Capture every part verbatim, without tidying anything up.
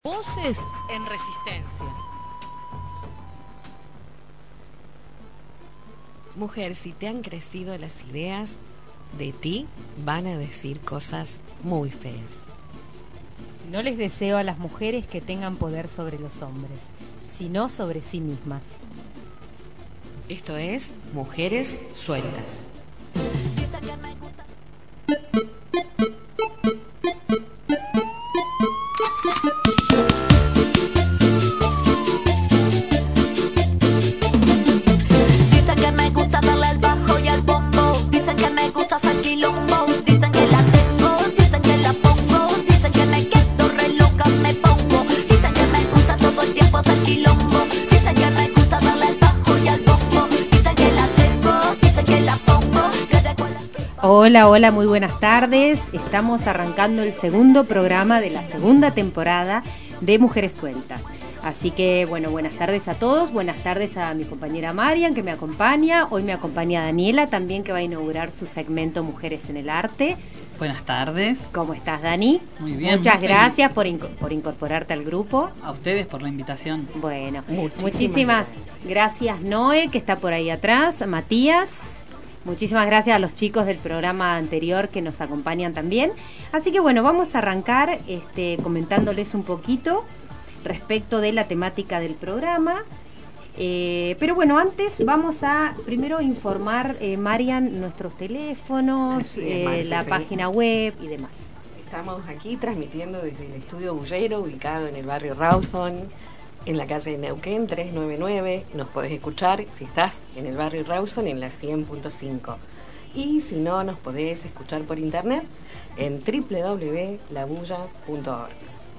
Voces en Resistencia. Mujer, si te han crecido las ideas, de ti van a decir cosas muy feas. No les deseo a las mujeres que tengan poder sobre los hombres, sino sobre sí mismas. Esto es Mujeres Sueltas. Hola, hola, muy buenas tardes. Estamos arrancando el segundo programa de la segunda temporada de Mujeres Sueltas. Así que, bueno, buenas tardes a todos. Buenas tardes a mi compañera Marian, que me acompaña. Hoy me acompaña Daniela, también, que va a inaugurar su segmento Mujeres en el Arte. Buenas tardes. ¿Cómo estás, Dani? Muy bien. Muchas muy gracias por, inco- por incorporarte al grupo. A ustedes por la invitación. Bueno, Muchísimas muchísimas gracias. gracias, Noé, que está por ahí atrás. Matías. Muchísimas gracias a los chicos del programa anterior que nos acompañan también. Así que bueno, vamos a arrancar este, comentándoles un poquito respecto de la temática del programa. Eh, pero bueno, antes vamos a primero informar, eh, Marian, nuestros teléfonos, Así eh, es, Marce, la sí. página web y demás. Estamos aquí transmitiendo desde el estudio Bullero, ubicado en el barrio Rawson, en la calle de Neuquén trescientos noventa y nueve. Nos podés escuchar si estás en el barrio Rawson en la cien punto cinco. Y si no, nos podés escuchar por internet en doble u doble u doble u punto la bulla punto org.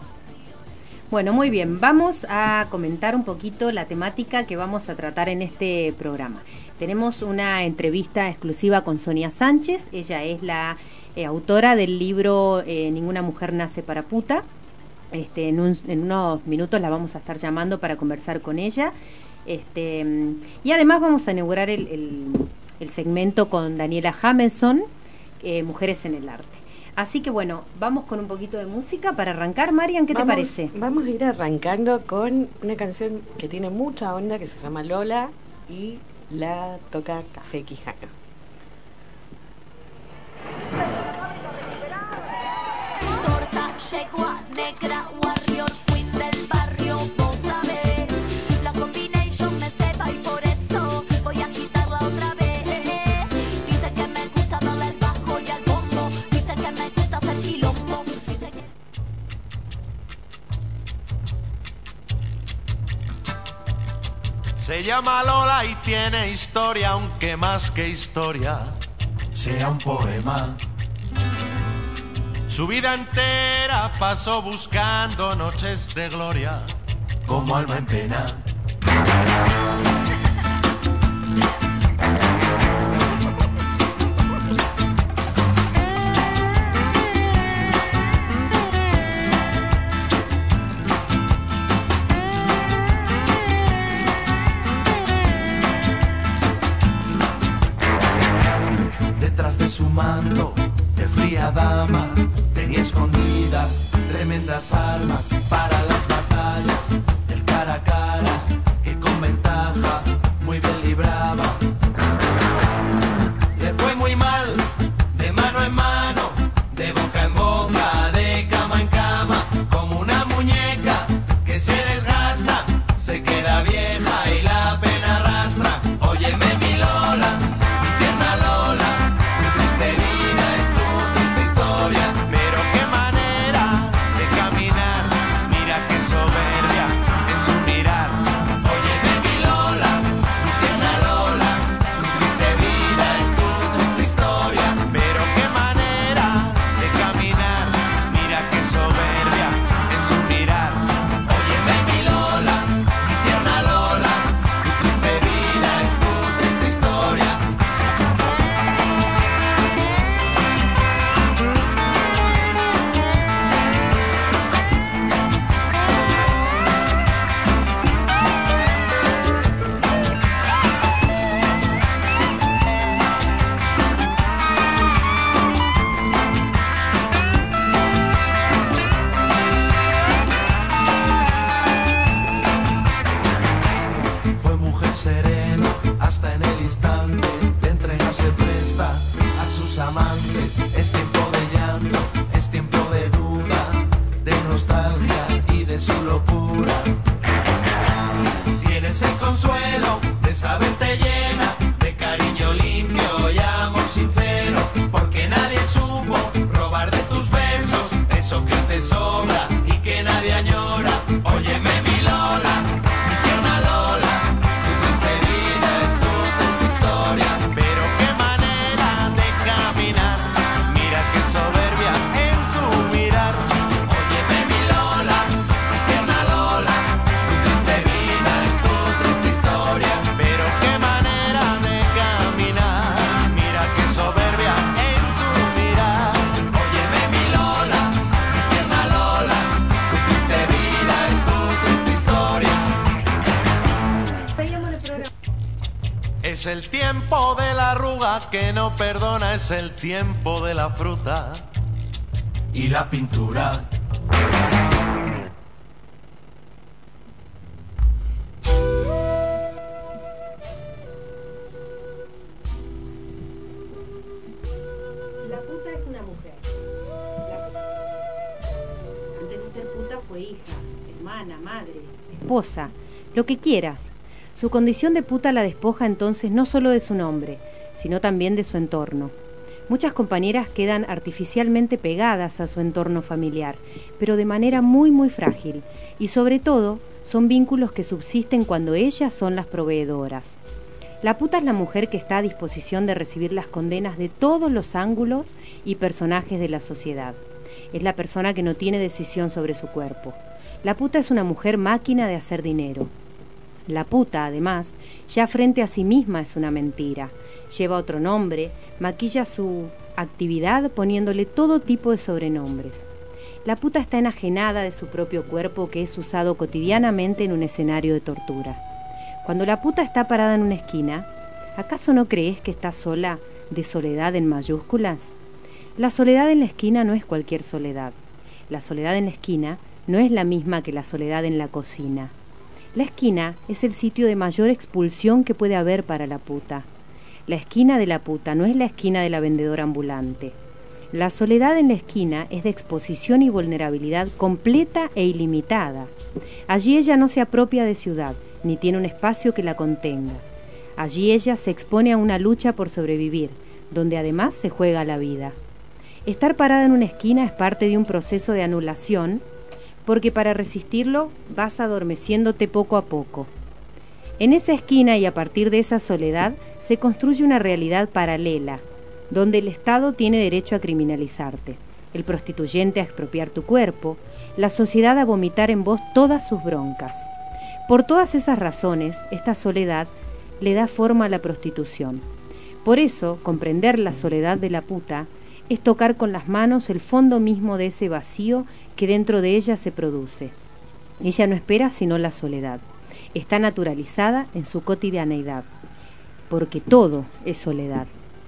Bueno, muy bien, vamos a comentar un poquito la temática que vamos a tratar en este programa. Tenemos una entrevista exclusiva con Sonia Sánchez. Ella es la eh, autora del libro eh, Ninguna mujer nace para puta. Este, en, un, en unos minutos la vamos a estar llamando para conversar con ella. Este, y además vamos a inaugurar el, el, el segmento con Daniela Jameson, eh, Mujeres en el Arte. Así que bueno, vamos con un poquito de música para arrancar. Marian, ¿qué vamos, te parece? Vamos a ir arrancando con una canción que tiene mucha onda, que se llama Lola, y la toca Café Quijano. Llegó a negra warrior queen del barrio, vos sabés. La combination me ceba y por eso voy a quitarla otra vez. Dice que me gusta darle al bajo y al bombo. Dice que me gusta hacer quilombo. Dice que... Se llama Lola y tiene historia, aunque más que historia sea un poema. Su vida entera pasó buscando noches de gloria, como alma en pena. Detrás de su manto de fría dama tenía escondidas tremendas armas para las batallas del cara a cara, que con ventaja Tienes el consuelo de saberte llena de cariño limpio y amor sincero, porque nadie supo robar de tus besos eso que te sobra y que nadie añora. Óyeme mi Lola, mi tierna Lola, tu triste vida es tu triste historia, pero qué manera de caminar, mira qué soberbia en su mirar. Óyeme mi Lola, mi tierna Lola, tu triste vida es tu triste historia, pero qué manera de caminar, mira qué soberbia en su mirar. Óyeme mi Lola, mi tierna Lola, tu triste vida es tu triste historia. Es el tiempo de la arruga que no perdona, es el tiempo de la fruta y la pintura. La puta es una mujer. La puta. Antes de ser puta fue hija, hermana, madre, esposa, lo que quieras. Su condición de puta la despoja entonces no solo de su nombre, sino también de su entorno. Muchas compañeras quedan artificialmente pegadas a su entorno familiar, pero de manera muy muy frágil, y sobre todo son vínculos que subsisten cuando ellas son las proveedoras. La puta es la mujer que está a disposición de recibir las condenas de todos los ángulos y personajes de la sociedad. Es la persona que no tiene decisión sobre su cuerpo. La puta es una mujer máquina de hacer dinero. La puta, además, ya frente a sí misma es una mentira. Lleva otro nombre, maquilla su actividad poniéndole todo tipo de sobrenombres. La puta está enajenada de su propio cuerpo, que es usado cotidianamente en un escenario de tortura. Cuando la puta está parada en una esquina, ¿acaso no crees que está sola, de soledad en mayúsculas? La soledad en la esquina no es cualquier soledad. La soledad en la esquina no es la misma que la soledad en la cocina. La esquina es el sitio de mayor expulsión que puede haber para la puta. La esquina de la puta no es la esquina de la vendedora ambulante. La soledad en la esquina es de exposición y vulnerabilidad completa e ilimitada. Allí ella no se apropia de ciudad, ni tiene un espacio que la contenga. Allí ella se expone a una lucha por sobrevivir, donde además se juega la vida. Estar parada en una esquina es parte de un proceso de anulación, porque para resistirlo vas adormeciéndote poco a poco. En esa esquina y a partir de esa soledad se construye una realidad paralela, donde el Estado tiene derecho a criminalizarte, el prostituyente a expropiar tu cuerpo, la sociedad a vomitar en vos todas sus broncas. Por todas esas razones, esta soledad le da forma a la prostitución. Por eso, comprender la soledad de la puta es tocar con las manos el fondo mismo de ese vacío que dentro de ella se produce. Ella no espera sino la soledad. Está naturalizada en su cotidianeidad, porque todo es soledad.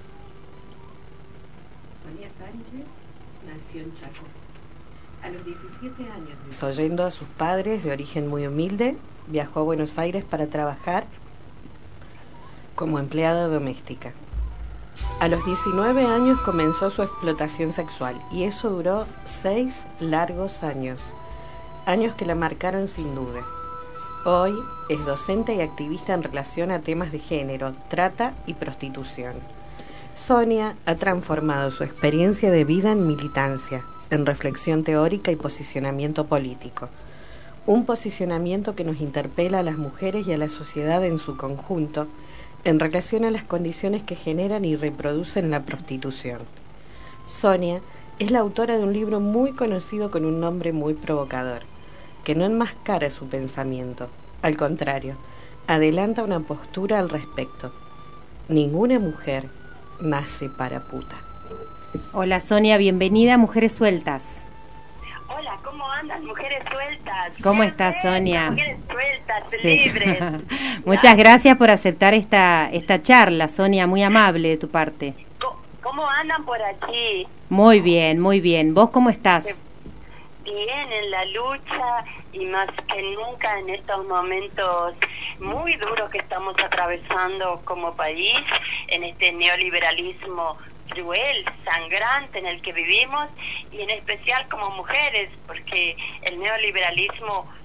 Sonia Sánchez nació en Chaco. A los diecisiete años, desoyendo a sus padres de origen muy humilde, viajó a Buenos Aires para trabajar como empleada doméstica. A los diecinueve años comenzó su explotación sexual y eso duró seis largos años, años que la marcaron sin duda. Hoy es docente y activista en relación a temas de género, trata y prostitución. Sonia ha transformado su experiencia de vida en militancia, en reflexión teórica y posicionamiento político. Un posicionamiento que nos interpela a las mujeres y a la sociedad en su conjunto, en relación a las condiciones que generan y reproducen la prostitución. Sonia es la autora de un libro muy conocido con un nombre muy provocador, que no enmascara su pensamiento, al contrario, adelanta una postura al respecto. Ninguna mujer nace para puta. Hola Sonia, bienvenida a Mujeres Sueltas. Hola, ¿cómo andan, mujeres sueltas? ¿Cómo estás, Sonia? Mujeres sueltas, Sí. libres. Muchas gracias por aceptar esta, esta charla, Sonia, muy amable de tu parte. ¿Cómo, cómo andan por aquí? Muy bien, muy bien. ¿Vos cómo estás? Bien, en la lucha y más que nunca en estos momentos muy duros que estamos atravesando como país, en este neoliberalismo cruel, sangrante en el que vivimos, y en especial como mujeres, porque el neoliberalismo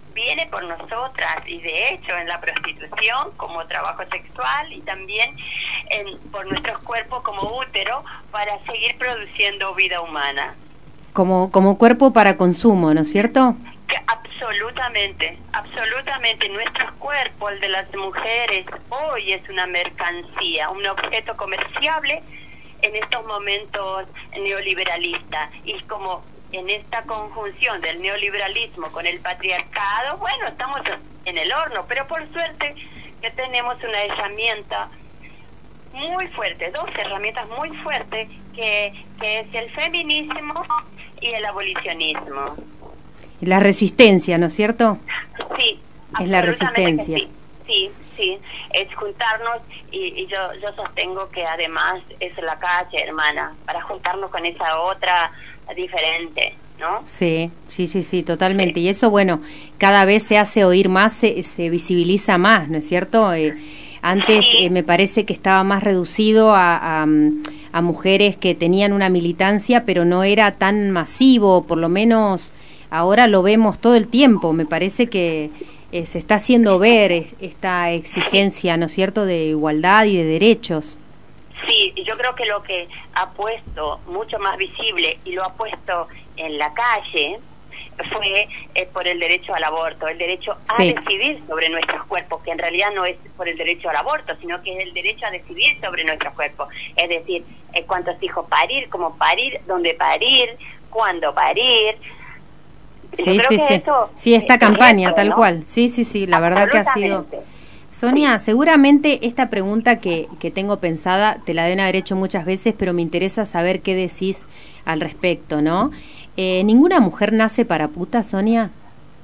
viene por nosotras y de hecho en la prostitución como trabajo sexual y también en, por nuestros cuerpos como útero para seguir produciendo vida humana. Como, como cuerpo para consumo, ¿no es cierto? Que absolutamente, absolutamente. Nuestros cuerpos, el de las mujeres, hoy es una mercancía, un objeto comerciable en estos momentos neoliberalistas. Y como en esta conjunción del neoliberalismo con el patriarcado, bueno, estamos en el horno, pero por suerte que tenemos una herramienta muy fuerte, dos herramientas muy fuertes, que, que es el feminismo y el abolicionismo. La resistencia, ¿no es cierto? Sí, es la resistencia. Sí, sí, sí, es juntarnos y, y yo, yo sostengo que además es la calle, hermana, para juntarnos con esa otra diferente, ¿no? Sí, sí, sí, sí, totalmente. Sí. Y eso, bueno, cada vez se hace oír más, se, se visibiliza más, ¿no es cierto? Eh, antes sí. eh, me parece que estaba más reducido a, a, a mujeres que tenían una militancia, pero no era tan masivo, por lo menos ahora lo vemos todo el tiempo. Me parece que eh, se está haciendo ver eh, esta exigencia, ¿no es cierto?, de igualdad y de derechos. Sí, yo creo que lo que ha puesto mucho más visible y lo ha puesto en la calle fue eh, por el derecho al aborto, el derecho a sí. decidir sobre nuestros cuerpos, que en realidad no es por el derecho al aborto, sino que es el derecho a decidir sobre nuestros cuerpos. Es decir, eh, cuántos hijos parir, cómo parir, dónde parir, cuándo parir. Sí, sí, sí. Eso, sí, esta es campaña, eso, tal ¿no? cual. Sí, sí, sí, la verdad que ha sido... Sonia, seguramente esta pregunta que, que tengo pensada te la deben haber hecho muchas veces, pero me interesa saber qué decís al respecto, ¿no? Eh, ¿Ninguna mujer nace para puta, Sonia?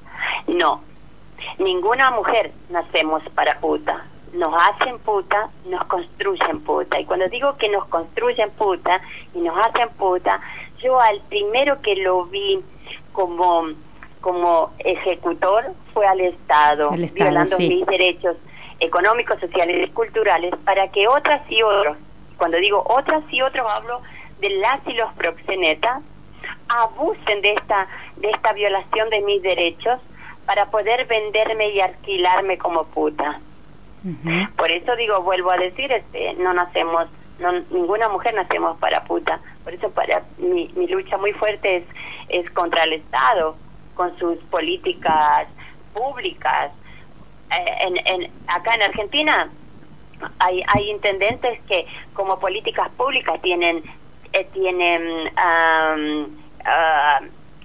No, ninguna mujer nacemos para puta. Nos hacen puta, nos construyen puta. Y cuando digo que nos construyen puta y nos hacen puta, yo al primero que lo vi como, como ejecutor fue al Estado, el Estado violando sí. mis derechos económicos, sociales y culturales, para que otras y otros, cuando digo otras y otros hablo de las y los proxenetas, abusen de esta de esta violación de mis derechos para poder venderme y alquilarme como puta. Uh-huh. Por eso digo, vuelvo a decir, este, no nacemos, no, ninguna mujer nacemos para puta. Por eso para mi, mi lucha muy fuerte es, es contra el Estado, con sus políticas públicas. En, en, acá en Argentina hay, hay intendentes que como políticas públicas tienen eh, tienen um, uh,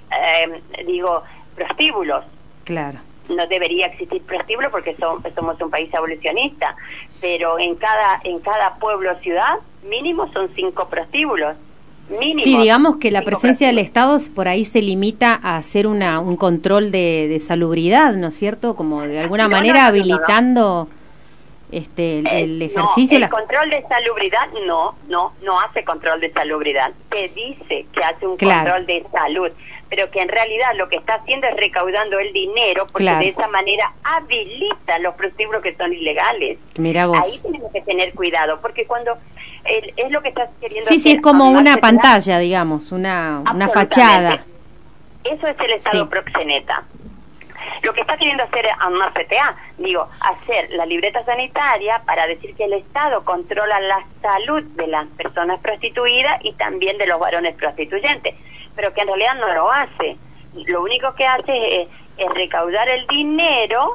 eh, digo prostíbulos. Claro. No debería existir prostíbulo porque son, somos un país abolicionista, pero en cada en cada pueblo o ciudad mínimo son cinco prostíbulos. Mínimo, sí, digamos que la presencia del Estado por ahí se limita a hacer una un control de, de salubridad, ¿no es cierto? Como de alguna no, manera no, no, habilitando no, no. este el, el eh, ejercicio. No, el la... control de salubridad no, no, no hace control de salubridad. Te dice que hace un claro. control de salud, pero que en realidad lo que está haciendo es recaudando el dinero, porque claro. de esa manera habilita los prostíbulos que son ilegales. Mira vos. Ahí tenemos que tener cuidado, porque cuando el, es lo que estás queriendo sí, hacer. Sí, es como una pantalla, digamos, una, una fachada. Eso es el Estado sí. proxeneta. Lo que está queriendo hacer ANMAR C T A, digo, hacer la libreta sanitaria para decir que el Estado controla la salud de las personas prostituidas y también de los varones prostituyentes, pero que en realidad no lo hace. Lo único que hace es, es recaudar el dinero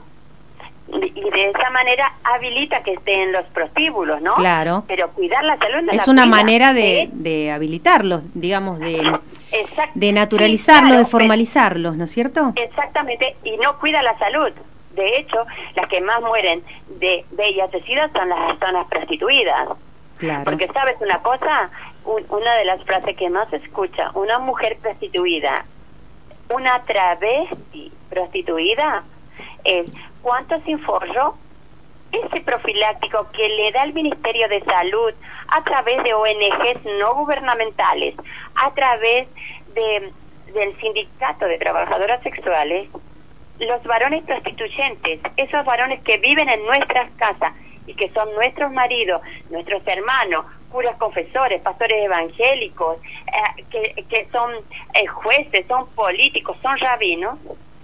y de esa manera habilita que esté en los prostíbulos, ¿no? Claro. Pero cuidar la salud no es la una cuida, manera de, ¿eh? de habilitarlos, digamos, de, Exact- de naturalizarlos, sí, claro, de formalizarlos, ¿no es cierto? Exactamente, y no cuida la salud. De hecho, las que más mueren de V I H SIDA son las personas prostituidas. Claro. Porque, ¿sabes una cosa? Un, una de las frases que más se escucha, una mujer prostituida, una travesti prostituida, es ¿cuánto se inforró? Ese profiláctico que le da el Ministerio de Salud a través de O N Ges no gubernamentales, a través de, del Sindicato de Trabajadoras Sexuales, los varones prostituyentes, esos varones que viven en nuestras casas y que son nuestros maridos, nuestros hermanos, curas confesores, pastores evangélicos, eh, que, que son eh, jueces, son políticos, son rabinos,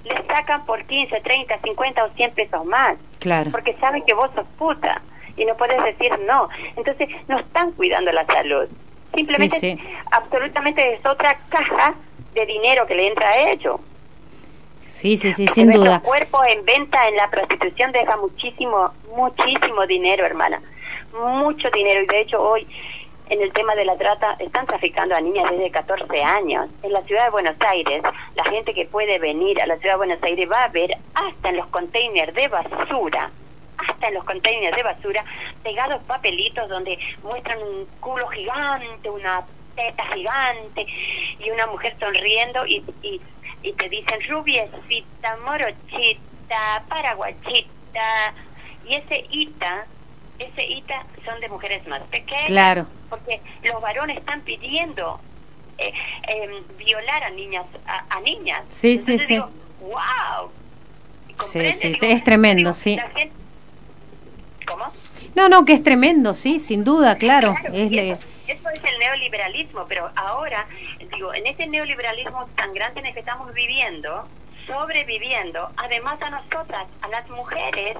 le sacan por quince, treinta, cincuenta o cien pesos más. Claro. Porque saben que vos sos puta y no puedes decir no. Entonces no están cuidando la salud. Simplemente, Sí, sí. absolutamente es otra caja de dinero que le entra a ellos. Sí, sí, sí, Porque sin nuestro duda. cuerpo en venta en la prostitución deja muchísimo, muchísimo dinero, hermana. Mucho dinero. Y de hecho hoy, en el tema de la trata, están traficando a niñas desde catorce años. En la ciudad de Buenos Aires, la gente que puede venir a la ciudad de Buenos Aires va a ver hasta en los containers de basura, hasta en los containers de basura, pegados papelitos donde muestran un culo gigante, una teta gigante y una mujer sonriendo y, y, y te dicen rubiecita, morochita, paraguachita. Y ese ita, ese ita son de mujeres más pequeñas. Claro. Porque los varones están pidiendo eh, eh, violar a niñas, a, a niñas. Sí, Entonces sí, sí. digo, wow. Sí, sí, es tremendo, digo, sí. la gente- ¿Cómo? No, no, que es tremendo, sí, sin duda, claro. Claro, es y le- eso, eso es el neoliberalismo, pero ahora, digo, en ese neoliberalismo tan grande en el que estamos viviendo, sobreviviendo, además a nosotras, a las mujeres,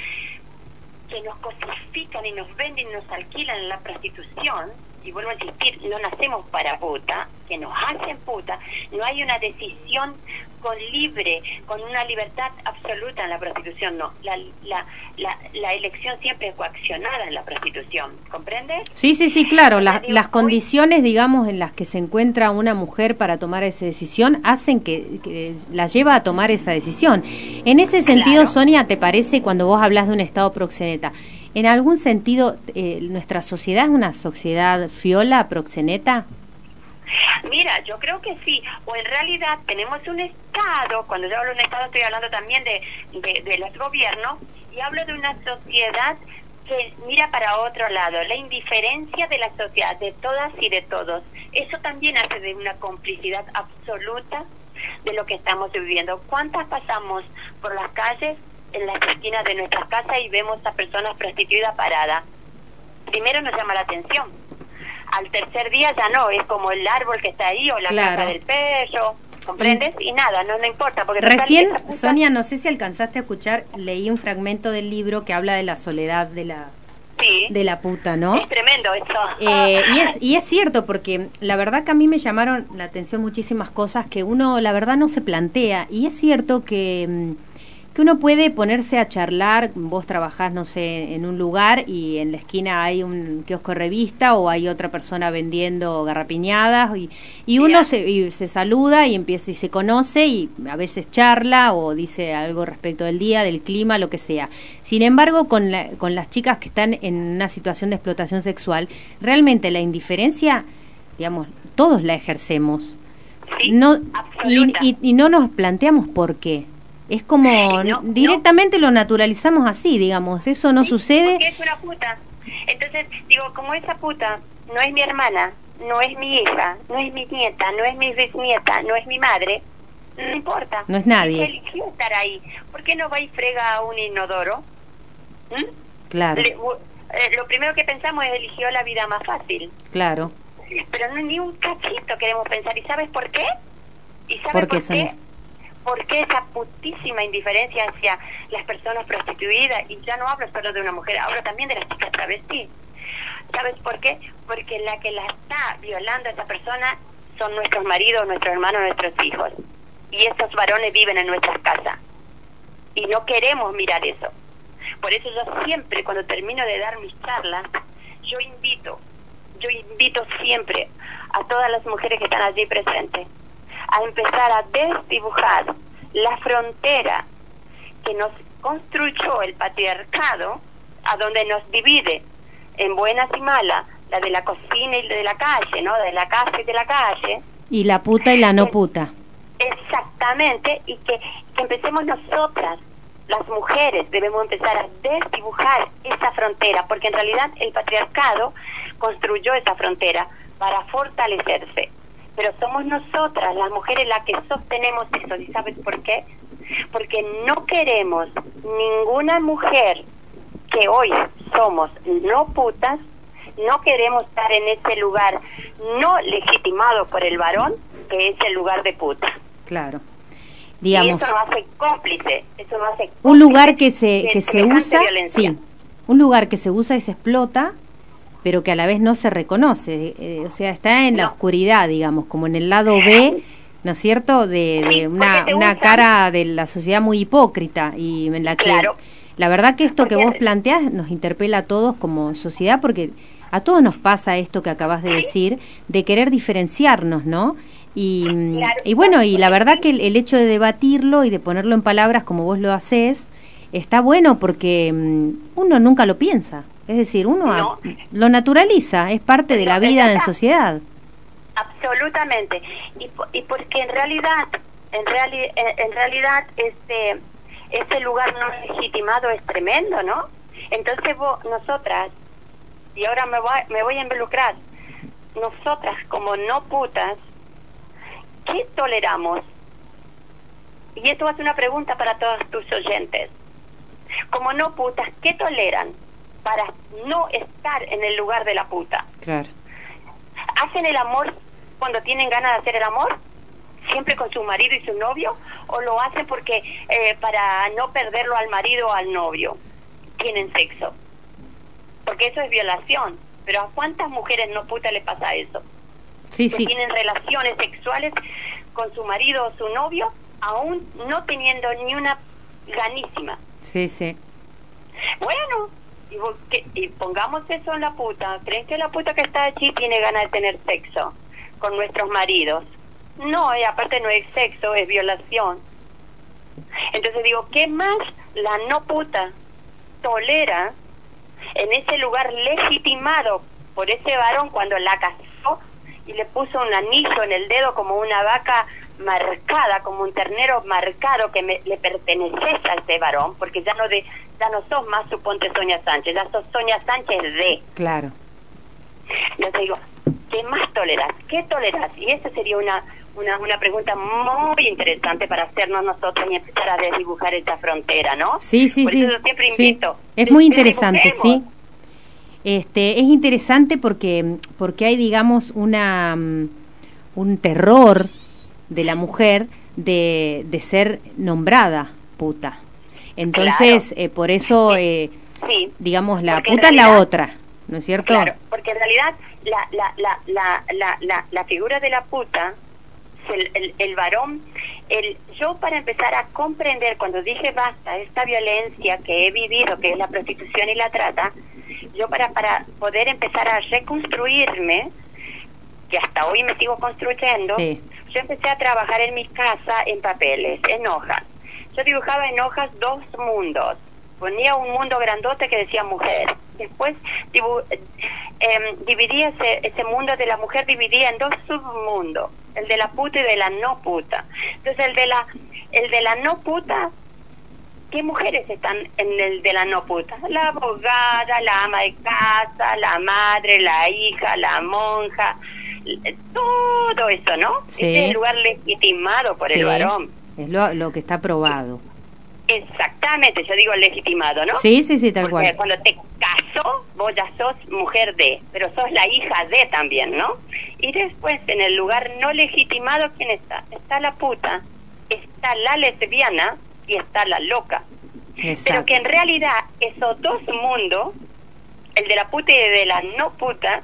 que nos cosifican y nos venden y nos alquilan en la prostitución, y vuelvo a insistir, no nacemos para puta, que nos hacen puta, no hay una decisión con libre, con una libertad absoluta en la prostitución, no, la, la, la, la elección siempre es coaccionada en la prostitución, ¿comprendes? Sí, sí, sí, claro. La- Entonces digo, las hoy- condiciones, digamos, en las que se encuentra una mujer para tomar esa decisión hacen que, que la lleva a tomar esa decisión. En ese sentido, Claro. Sonia, ¿te parece cuando vos hablas de un Estado proxeneta? ¿En algún sentido eh, nuestra sociedad es una sociedad fiola, proxeneta? Mira, yo creo que sí, o en realidad tenemos un Estado, cuando yo hablo de un Estado estoy hablando también de, de, de los gobiernos, y hablo de una sociedad que mira para otro lado, la indiferencia de la sociedad, de todas y de todos, eso también hace de una complicidad absoluta de lo que estamos viviendo. ¿Cuántas pasamos por las calles, en las esquinas de nuestras casas y vemos a personas prostituidas paradas? Primero nos llama la atención. Al tercer día ya no, es como el árbol que está ahí o la Claro. caja del perro, ¿comprendes? Y nada, no, no importa. Porque Recién, total, esa puta- Sonia, no sé si alcanzaste a escuchar, leí un fragmento del libro que habla de la soledad de la, sí, de la puta, ¿no? es tremendo eso. Eh, y es y es cierto, porque la verdad que a mí me llamaron la atención muchísimas cosas que uno la verdad no se plantea, y es cierto que, mm, que uno puede ponerse a charlar. Vos trabajás, no sé, en un lugar y en la esquina hay un kiosco de revista o hay otra persona vendiendo garrapiñadas y, y uno Mira. se, y se saluda y empieza y se conoce y a veces charla o dice algo respecto del día, del clima, lo que sea. Sin embargo, con, la, con las chicas que están en una situación de explotación sexual, realmente la indiferencia, digamos, todos la ejercemos. Sí, No, y, absoluta. y, y no nos planteamos por qué. Es como No, directamente lo naturalizamos así, digamos, eso no Sí, sucede. Porque es una puta. Entonces, digo, como esa puta no es mi hermana, no es mi hija, no es mi nieta, no es mi bisnieta, no es mi madre, no importa. No es nadie. Se eligió estar ahí. ¿Por qué no va y frega a un inodoro? ¿Mm? Claro, Le- u- eh, lo primero que pensamos es eligió la vida más fácil. claro. Pero no, ni un cachito queremos pensar. ¿Y sabes por qué? ¿Y sabes ¿Por por qué, Sonia? qué? ¿Por qué esa putísima indiferencia hacia las personas prostituidas? Y ya no hablo solo de una mujer, hablo también de las chicas travestis. ¿Sabes por qué? Porque la que la está violando a esa persona son nuestros maridos, nuestros hermanos, nuestros hijos. Y esos varones viven en nuestras casas. Y no queremos mirar eso. Por eso yo siempre, cuando termino de dar mis charlas, yo invito, yo invito siempre a todas las mujeres que están allí presentes a empezar a desdibujar la frontera que nos construyó el patriarcado, a donde nos divide en buenas y malas, la de la cocina y la de la calle, ¿no? De la casa y de la calle. Y la puta y la no puta. Exactamente, y que, que empecemos nosotras, las mujeres, debemos empezar a desdibujar esa frontera, porque en realidad el patriarcado construyó esa frontera para fortalecerse. Pero somos nosotras, las mujeres, las que sostenemos eso. ¿Y sabes por qué? Porque no queremos ninguna mujer que hoy somos no putas, no queremos estar en ese lugar no legitimado por el varón, que es el lugar de puta. Claro. digamos. Y eso nos hace cómplice, eso nos hace cómplice Un lugar que se, de que se semejante usa, violencia. sí, un lugar que se usa y se explota, pero que a la vez no se reconoce, eh, o sea, está en la No. oscuridad, digamos, como en el lado B, ¿no es cierto?, de, Sí, de una, porque te una usan. cara de la sociedad muy hipócrita, y en la que, Claro. la verdad que esto que Porque- vos planteás nos interpela a todos como sociedad, porque a todos nos pasa esto que acabas de decir, de querer diferenciarnos, ¿no? Y, Claro. y bueno, y la verdad que el, el hecho de debatirlo y de ponerlo en palabras como vos lo haces, está bueno porque mm, uno nunca lo piensa. Es decir, uno a- No. lo naturaliza, es parte de No, la vida en exacta. sociedad. Absolutamente. Y, po- y porque en realidad, en, reali- en, en realidad, este, ese lugar no legitimado es tremendo, ¿no? Entonces vos, nosotras, y ahora me voy, me voy a involucrar, nosotras como no putas, ¿qué toleramos? Y esto va a ser una pregunta para todos tus oyentes. Como no putas, ¿qué toleran para no estar en el lugar de la puta? Claro. ¿Hacen el amor cuando tienen ganas de hacer el amor? ¿Siempre con su marido y su novio? ¿O lo hacen porque eh, para no perderlo al marido o al novio tienen sexo? Porque eso es violación. Pero ¿a cuántas mujeres no putas le pasa eso? Sí, Que sí. tienen relaciones sexuales con su marido o su novio, aún no teniendo ni una ganísima. Sí, sí. Bueno, y, vos que- y pongamos eso en la puta. ¿Creen que la puta que está allí tiene ganas de tener sexo con nuestros maridos? No, y aparte no es sexo, es violación. Entonces digo, ¿qué más la no puta tolera en ese lugar legitimado por ese varón cuando la casó y le puso un anillo en el dedo como una vaca marcada, como un ternero marcado que me, le perteneces a ese varón, porque ya no de ya no sos más suponte Sonia Sánchez, ya sos Sonia Sánchez de. Claro. Yo te digo, ¿qué más toleras? ¿Qué toleras? Y esa sería una, una una pregunta muy interesante para hacernos nosotros y empezar a desdibujar esa frontera, ¿no? Sí, sí, Por sí. eso yo siempre Sí. invito. Es muy des- interesante, sí. desdibujemos. Este, es interesante porque porque hay, digamos, una mm, un terror de la mujer de, de ser nombrada puta. Entonces, Claro. eh, por eso, eh, Sí. digamos, la Porque en puta es la realidad- otra, ¿no es cierto? Claro, porque en realidad la la la la la, la, la figura de la puta, el, el, el varón, el yo para empezar a comprender cuando dije basta esta violencia que he vivido, que es la prostitución y la trata, yo para para poder empezar a reconstruirme, que hasta hoy me sigo construyendo, Sí. yo empecé a trabajar en mi casa en papeles, en hojas. Yo dibujaba en hojas dos mundos. Ponía un mundo grandote que decía mujer. Después dibu eh, eh, dividía ese, ese mundo de la mujer, dividía en dos submundos, el de la puta y de la no puta. Entonces el de la el de la no puta, ¿qué mujeres están en el de la no puta? La abogada, la ama de casa, la madre, la hija, la monja, eh, todo eso, ¿no? Sí. Ese es el lugar legitimado por Sí, el varón. es lo, lo que está probado. Exactamente, yo digo legitimado, ¿no? Sí, sí, sí, tal Porque cual. cuando te casó, vos ya sos mujer de, pero sos la hija de también, ¿no? Y después, en el lugar no legitimado, ¿quién está? Está la puta, está la lesbiana y está la loca. Pero Exacto. que en realidad esos dos mundos, el de la puta y el de la no puta,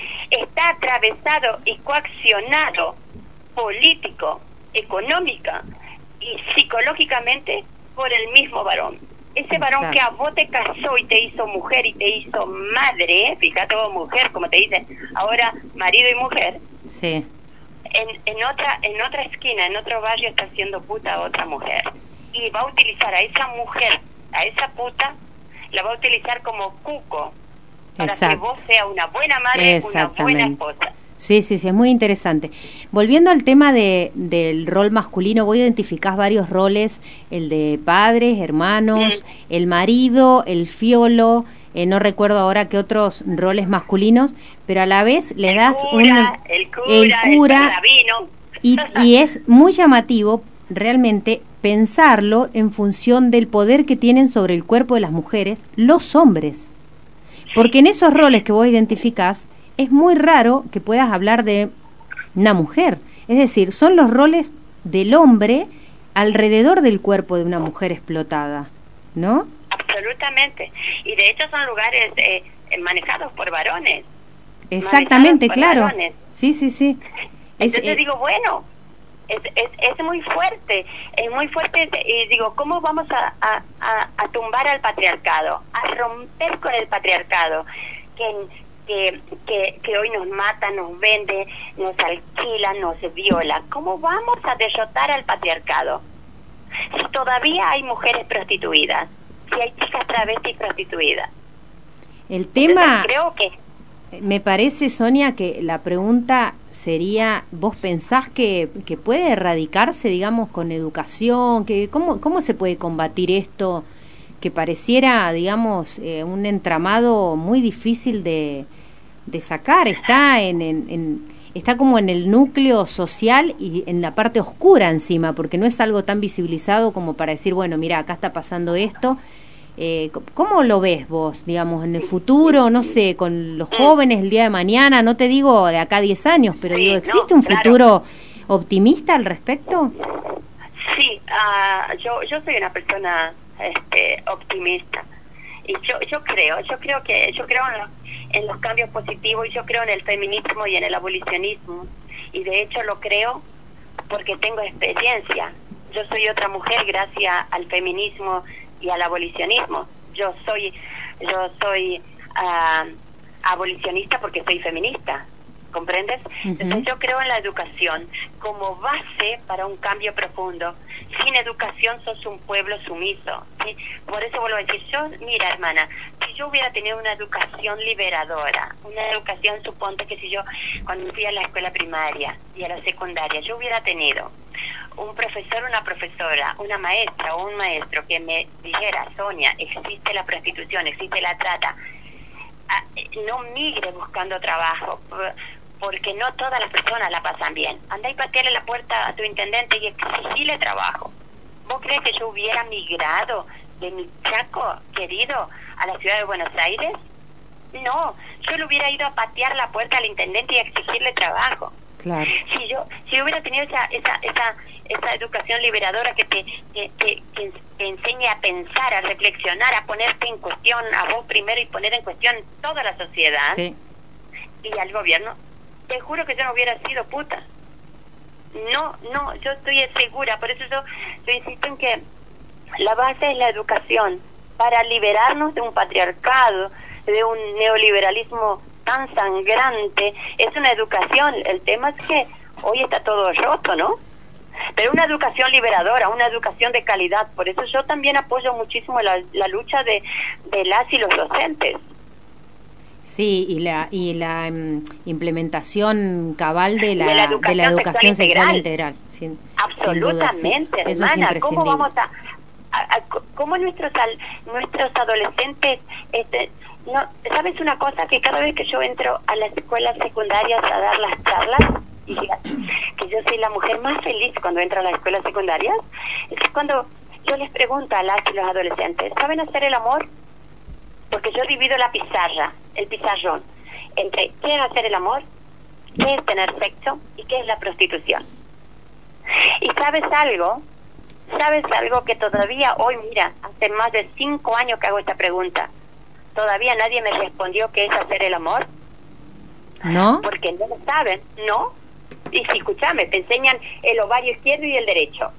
está atravesado y coaccionado político, económica y psicológicamente por el mismo varón. Ese varón Exacto. que a vos te casó y te hizo mujer y te hizo madre, fíjate vos mujer, como te dicen ahora marido y mujer, Sí. en, en otra en otra esquina, en otro barrio está haciendo puta a otra mujer y va a utilizar a esa mujer, a esa puta, la va a utilizar como cuco para que Exacto. vos seas una buena madre, una buena Exactamente. esposa. Sí, sí, sí, es muy interesante. Volviendo al tema de, del rol masculino, vos identificás varios roles, el de padres, hermanos, Mm. el marido, el fiolo, eh, no recuerdo ahora qué otros roles masculinos, pero a la vez le El das cura, un... el cura, el el cura, rabino. y, y es muy llamativo realmente pensarlo en función del poder que tienen sobre el cuerpo de las mujeres los hombres. Porque en esos roles que vos identificás, es muy raro que puedas hablar de una mujer. Es decir, son los roles del hombre alrededor del cuerpo de una mujer explotada, ¿no? Absolutamente. Y de hecho son lugares eh, manejados por varones. Exactamente, por claro. varones. Sí, sí, sí. Es, Entonces eh, digo, bueno, es, es, es muy fuerte, es muy fuerte. Y digo, ¿cómo vamos a, a, a, a tumbar al patriarcado? A romper con el patriarcado, que, que, que, que hoy nos mata, nos vende, nos alquila, nos viola. ¿Cómo vamos a derrotar al patriarcado? Si todavía hay mujeres prostituidas, si hay chicas travestis prostituidas. el tema... Entonces, creo que... Me parece, Sonia, que la pregunta sería, ¿vos pensás que, que puede erradicarse, digamos, con educación? Que, ¿cómo, ¿Cómo se puede combatir esto que pareciera, digamos, eh, un entramado muy difícil de, de sacar? Está en, en, en, está como en el núcleo social y en la parte oscura encima, porque no es algo tan visibilizado como para decir, bueno, mira, acá está pasando esto. Eh, ¿Cómo lo ves vos, digamos, en el futuro, no sé, con los jóvenes el día de mañana? No te digo de acá a diez años, pero Sí, digo, no, ¿existe un claro. futuro optimista al respecto? Sí, uh, yo yo soy una persona este, optimista y yo yo creo, yo creo que yo creo en los, en los cambios positivos y yo creo en el feminismo y en el abolicionismo y de hecho lo creo porque tengo experiencia. Yo soy otra mujer gracias al feminismo y al abolicionismo. Yo soy yo soy uh, abolicionista porque soy feminista, ¿comprendes? Uh-huh. Entonces yo creo en la educación como base para un cambio profundo. Sin educación sos un pueblo sumiso, ¿sí? Por eso vuelvo a decir, yo, mira hermana, si yo hubiera tenido una educación liberadora, una educación, suponte que si yo, cuando fui a la escuela primaria y a la secundaria, yo hubiera tenido un profesor, una profesora, una maestra o un maestro que me dijera, Sonia, existe la prostitución, existe la trata, no migre buscando trabajo, porque no todas las personas la pasan bien. Andá y pateale la puerta a tu intendente y exigile trabajo. ¿Vos crees que yo hubiera migrado de mi Chaco querido a la ciudad de Buenos Aires? No, yo le hubiera ido a patear la puerta al intendente y a exigirle trabajo. Claro. Si yo si yo hubiera tenido esa esa esa esa educación liberadora que te que, que, que te enseñe a pensar, a reflexionar, a ponerte en cuestión a vos primero y poner en cuestión toda la sociedad, sí, y al gobierno, te juro que yo no hubiera sido puta. No, no, yo estoy segura, por eso yo, yo insisto en que la base es la educación, para liberarnos de un patriarcado, de un neoliberalismo tan sangrante, es una educación. El tema es que hoy está todo roto, ¿no? Pero una educación liberadora, una educación de calidad. Por eso yo también apoyo muchísimo la, la lucha de, de las y los docentes. Sí, y la y la um, implementación cabal de la, de la educación, de la educación sexual, sexual integral. Sin, absolutamente, sin duda, sí. hermana. Es ¿Cómo vamos a, a, a cómo nuestros al, nuestros adolescentes, este, no, sabes una cosa, que cada vez que yo entro a las escuelas secundarias a dar las charlas, y que yo soy la mujer más feliz cuando entro a las escuelas secundarias, es cuando yo les pregunto a las y los adolescentes, ¿saben hacer el amor? Porque yo divido la pizarra, el pizarrón, entre qué es hacer el amor, qué es tener sexo y qué es la prostitución. Y sabes algo, sabes algo que todavía hoy, mira, hace más de cinco años que hago esta pregunta, todavía nadie me respondió qué es hacer el amor. ¿No? Porque no lo saben, ¿no? Y si, escúchame, te enseñan el ovario izquierdo y el derecho.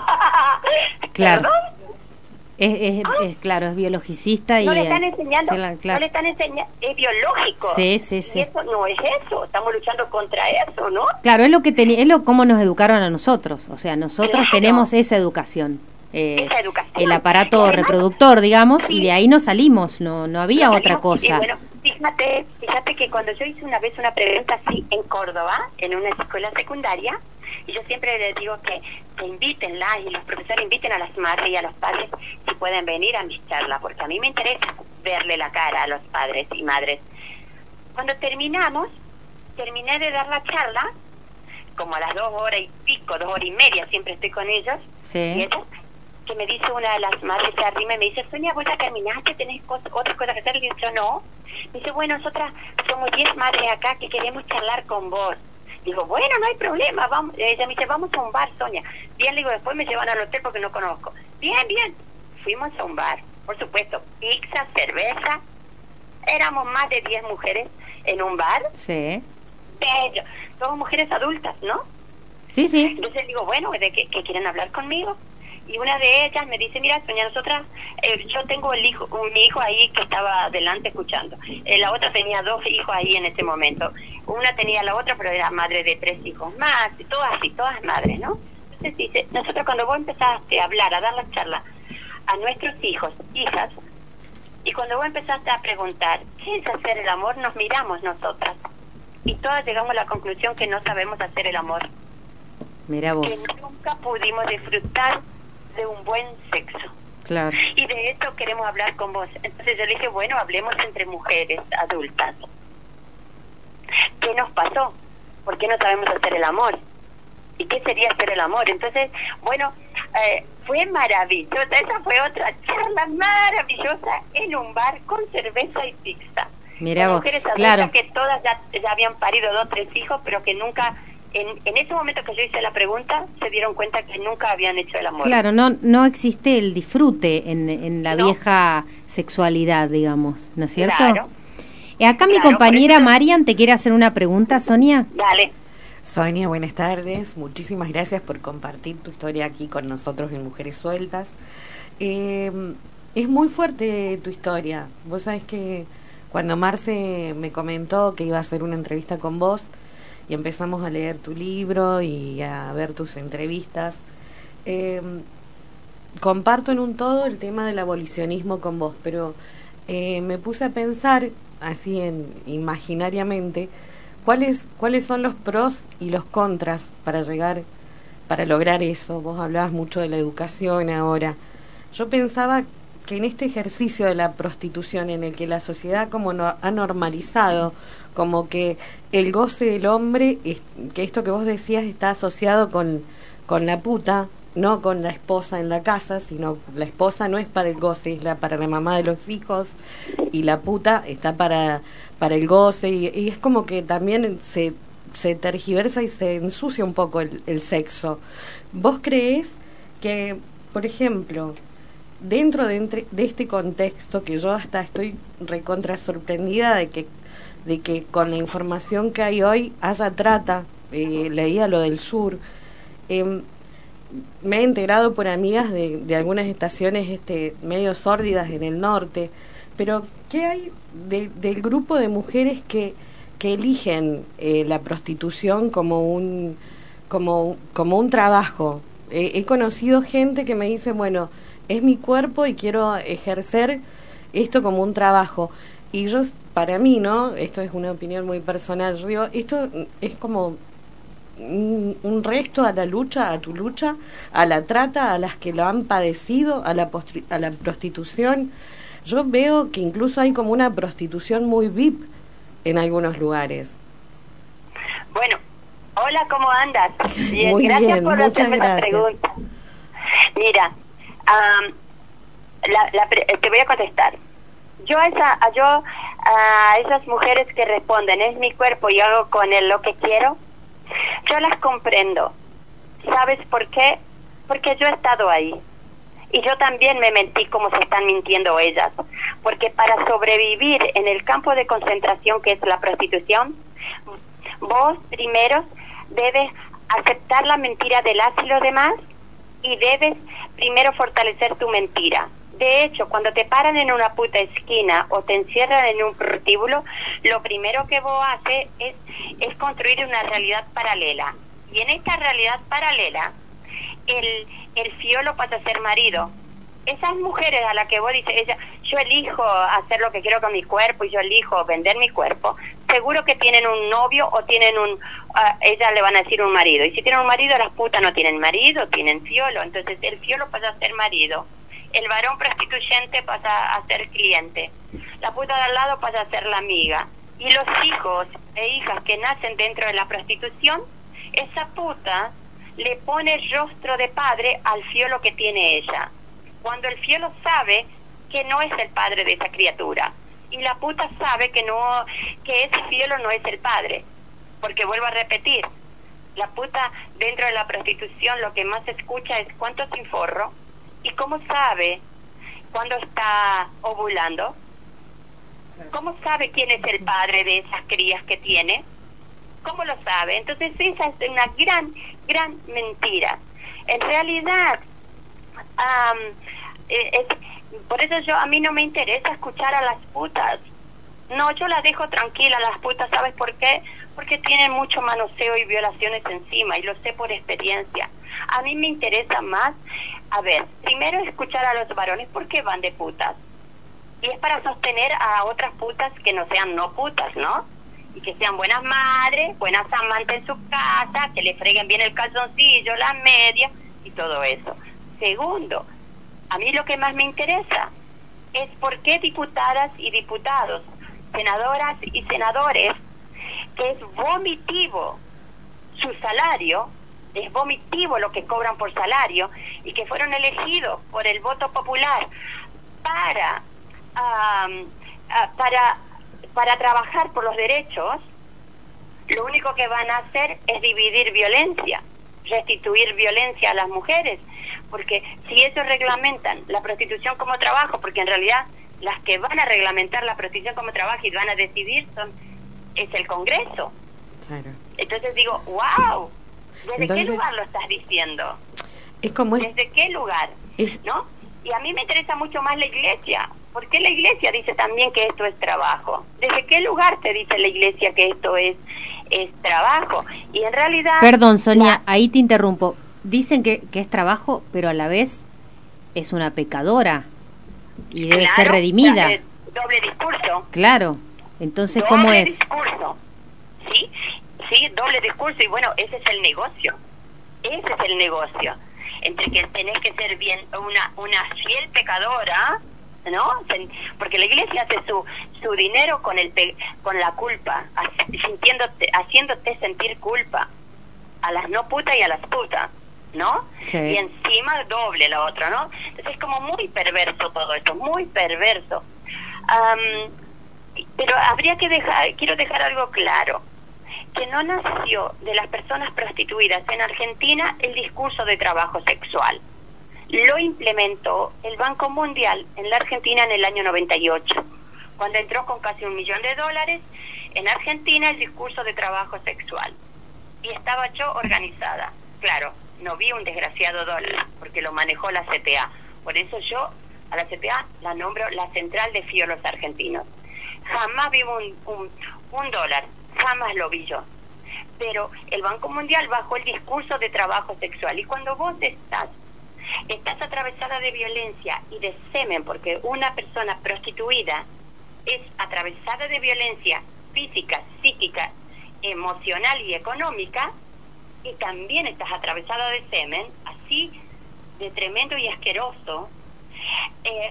Claro. ¿Perdón? Es, es, ¿Ah? es claro, es biologicista y no le están enseñando, sí, claro. no le están enseñando, es biológico. Sí, sí, sí. Y eso no es eso, estamos luchando contra eso, ¿no? Claro, es lo que teni- es lo cómo nos educaron a nosotros, o sea, nosotros claro. tenemos esa educación. Eh, esa educación. El aparato además, reproductor, digamos, sí. y de ahí no salimos, no no había no otra cosa. Y bueno, fíjate, fíjate que cuando yo hice una vez una pregunta así en Córdoba, en una escuela secundaria, y yo siempre les digo que, que invítenla y los profesores inviten a las madres y a los padres si pueden venir a mis charlas, porque a mí me interesa verle la cara a los padres y madres. Cuando terminamos, terminé de dar la charla, como a las dos horas y pico, dos horas y media, siempre estoy con ellos, sí. y ellos, que me dice una de las madres, se arrima y me dice, Sonia, ¿vos ya terminaste? ¿Tenés cosas, otras cosas que hacer? Y yo, no. Me dice, bueno, nosotras somos diez madres acá que queremos charlar con vos. Digo, bueno, no hay problema, vamos. Ella me dice, vamos a un bar, Sonia. Bien, le digo, después me llevan al hotel porque no conozco. Bien, bien. Fuimos a un bar, por supuesto, pizza, cerveza. Éramos más de diez mujeres en un bar. Sí. Bello. Todas mujeres adultas, ¿no? Sí, sí. Entonces digo, bueno, ¿de qué, qué quieren hablar conmigo? Y una de ellas me dice, mira, Sonia, nosotras, eh, yo tengo el hijo, un, mi hijo ahí que estaba adelante escuchando. Eh, la otra tenía dos hijos ahí en ese momento. Una tenía la otra, pero era madre de tres hijos más, y todas así, todas madres, ¿no? Entonces dice, nosotros cuando vos empezaste a hablar, a dar la charla a nuestros hijos, hijas, y cuando vos empezaste a preguntar, ¿qué es hacer el amor? Nos miramos nosotras. Y todas llegamos a la conclusión que no sabemos hacer el amor. Mira vos. Que nunca pudimos disfrutar de un buen sexo. Claro. Y de esto queremos hablar con vos. Entonces yo le dije, bueno, hablemos entre mujeres adultas. ¿Qué nos pasó? ¿Por qué no sabemos hacer el amor? ¿Y qué sería hacer el amor? Entonces, bueno, eh, fue maravillosa. Esa fue otra charla maravillosa en un bar con cerveza y pizza. Mira con vos, mujeres adultas claro. que todas ya, ya habían parido dos, tres hijos, pero que nunca... En, en ese momento que yo hice la pregunta, se dieron cuenta que nunca habían hecho el amor. Claro, no no existe el disfrute en, en la No. vieja sexualidad, digamos, ¿no es cierto? Claro. Eh, acá mi Claro, compañera por eso- Marian te quiere hacer una pregunta, Sonia. Dale. Sonia, buenas tardes. Muchísimas gracias por compartir tu historia aquí con nosotros en Mujeres Sueltas. Eh, es muy fuerte tu historia. Vos sabés que cuando Marce me comentó que iba a hacer una entrevista con vos y empezamos a leer tu libro y a ver tus entrevistas, eh, comparto en un todo el tema del abolicionismo con vos, pero eh, me puse a pensar así en imaginariamente cuáles cuáles son los pros y los contras para llegar, para lograr eso. Vos hablabas mucho de la educación ahora. Yo pensaba que en este ejercicio de la prostitución, en el que la sociedad como no, ha normalizado, como que el goce del hombre, es, que esto que vos decías está asociado con, con la puta, no con la esposa en la casa, sino la esposa no es para el goce, es la, para la mamá de los hijos, y la puta está para, para el goce, y, y es como que también se, se tergiversa y se ensucia un poco el, el sexo. ¿Vos creés que, por ejemplo, dentro de, entre, de este contexto, que yo hasta estoy recontra sorprendida de que de que con la información que hay hoy haya trata, eh, leía lo del sur, eh, me he enterado por amigas de, de algunas estaciones este medio sórdidas en el norte, pero ¿qué hay de, del grupo de mujeres que, que eligen eh, la prostitución como un, como, como un trabajo? Eh, he conocido gente que me dice, bueno, es mi cuerpo y quiero ejercer esto como un trabajo. Y yo, para mí, ¿no? Esto es una opinión muy personal. Yo digo, esto es como un, un resto a la lucha, a tu lucha, a la trata, a las que lo han padecido, a la, postri- a la prostitución. Yo veo que incluso hay como una prostitución muy V I P en algunos lugares. Bueno, hola, ¿cómo andas? Bien, Muy gracias bien, por muchas hacerme la gracias. pregunta. Mira, um, la, la pre- te voy a contestar. Yo a, esa, a, yo a esas mujeres que responden, es mi cuerpo y hago con él lo que quiero, yo las comprendo. ¿Sabes por qué? Porque yo he estado ahí. Y yo también me mentí como se están mintiendo ellas. Porque para sobrevivir en el campo de concentración que es la prostitución, vos primero debes aceptar la mentira de las y los demás y debes primero fortalecer tu mentira. De hecho, cuando te paran en una puta esquina o te encierran en un prostíbulo, lo primero que vos haces es, es construir una realidad paralela. Y en esta realidad paralela, el, el fiolo pasa a ser marido. Esas mujeres a las que vos dices, ella, yo elijo hacer lo que quiero con mi cuerpo y yo elijo vender mi cuerpo, seguro que tienen un novio o tienen un, uh, ella le van a decir un marido. Y si tienen un marido, las putas no tienen marido, tienen fiolo. Entonces el fiolo pasa a ser marido. El varón prostituyente pasa a ser cliente. La puta de al lado pasa a ser la amiga. Y los hijos e hijas que nacen dentro de la prostitución, esa puta le pone el rostro de padre al fiolo que tiene ella. Cuando el fiolo sabe que no es el padre de esa criatura. Y la puta sabe que no, que ese fiolo no es el padre. Porque vuelvo a repetir, la puta dentro de la prostitución lo que más escucha es cuánto sin forro y cómo sabe cuándo está ovulando, cómo sabe quién es el padre de esas crías que tiene, cómo lo sabe. Entonces esa es una gran, gran mentira. En realidad, um, es, por eso yo a mí no me interesa escuchar a las putas. No, yo las dejo tranquila las putas, ¿sabes por qué? Porque tienen mucho manoseo y violaciones encima, y lo sé por experiencia. A mí me interesa más, a ver, primero escuchar a los varones porque van de putas. Y es para sostener a otras putas que no sean no putas, ¿no? Y que sean buenas madres, buenas amantes en su casa, que le freguen bien el calzoncillo, la media y todo eso. Segundo, a mí lo que más me interesa es por qué diputadas y diputados, senadoras y senadores, que es vomitivo su salario, es vomitivo lo que cobran por salario, y que fueron elegidos por el voto popular para um, uh, para para trabajar por los derechos, lo único que van a hacer es dividir violencia, restituir violencia a las mujeres, porque si ellos reglamentan la prostitución como trabajo, porque en realidad las que van a reglamentar la prostitución como trabajo y van a decidir son es el Congreso. Claro. Entonces digo, wow, ¿desde Entonces, qué lugar lo estás diciendo? Es como es, ¿Desde qué lugar? Es, ¿No? Y a mí me interesa mucho más la iglesia. ¿Por qué la iglesia dice también que esto es trabajo? ¿Desde qué lugar te dice la iglesia que esto es es trabajo? Y en realidad... Perdón, Sonia, la... ahí te interrumpo. Dicen que, que es trabajo, pero a la vez es una pecadora y debe claro, ser redimida. Doble, doble discurso. Claro. Entonces, doble ¿cómo es? Discurso. Sí, sí, doble discurso. Y bueno, ese es el negocio. Ese es el negocio. Entre que tenés que ser bien una una fiel pecadora, ¿no? Porque la iglesia hace su su dinero con el pe con la culpa, sintiéndote, haciéndote sentir culpa a las no putas y a las putas, ¿no? Sí. Y encima doble la otra, ¿no? Entonces es como muy perverso todo esto, muy perverso. Um, pero habría que dejar, quiero dejar algo claro, que no nació de las personas prostituidas en Argentina el discurso de trabajo sexual. Lo implementó el Banco Mundial en la Argentina en el año noventa y ocho, cuando entró con casi un millón de dólares en Argentina el discurso de trabajo sexual. Y estaba yo organizada. Claro, no vi un desgraciado dólar, porque lo manejó la C T A. Por eso yo a la C T A la nombro la Central de Fiolos Argentinos. Jamás vi un, un, un dólar, jamás lo vi yo. Pero el Banco Mundial bajó el discurso de trabajo sexual. Y cuando vos estás, estás atravesada de violencia y de semen, porque una persona prostituida es atravesada de violencia física, psíquica, emocional y económica, y también estás atravesada de semen, así de tremendo y asqueroso, eh,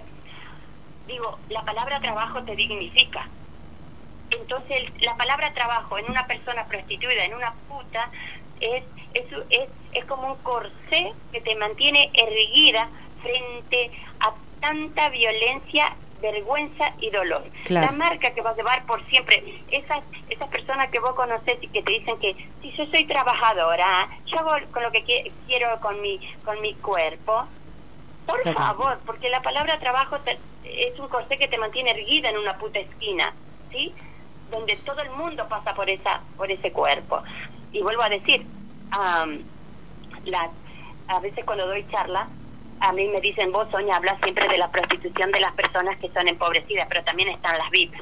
digo, la palabra trabajo te dignifica. Entonces la palabra trabajo en una persona prostituida, en una puta, es, es, es, es como un corsé que te mantiene erguida frente a tanta violencia, vergüenza y dolor. Claro. La marca que vas a llevar por siempre, esas esas personas que vos conocés y que te dicen que si yo soy trabajadora, yo hago con lo que qui quiero con mi con mi cuerpo, por claro. favor, porque la palabra trabajo te, es un corsé que te mantiene erguida en una puta esquina, ¿sí? Donde todo el mundo pasa por esa por ese cuerpo. Y vuelvo a decir, um, las a veces cuando doy charla, a mí me dicen, vos, Sonia, hablas siempre de la prostitución de las personas que son empobrecidas, pero también están las V I P.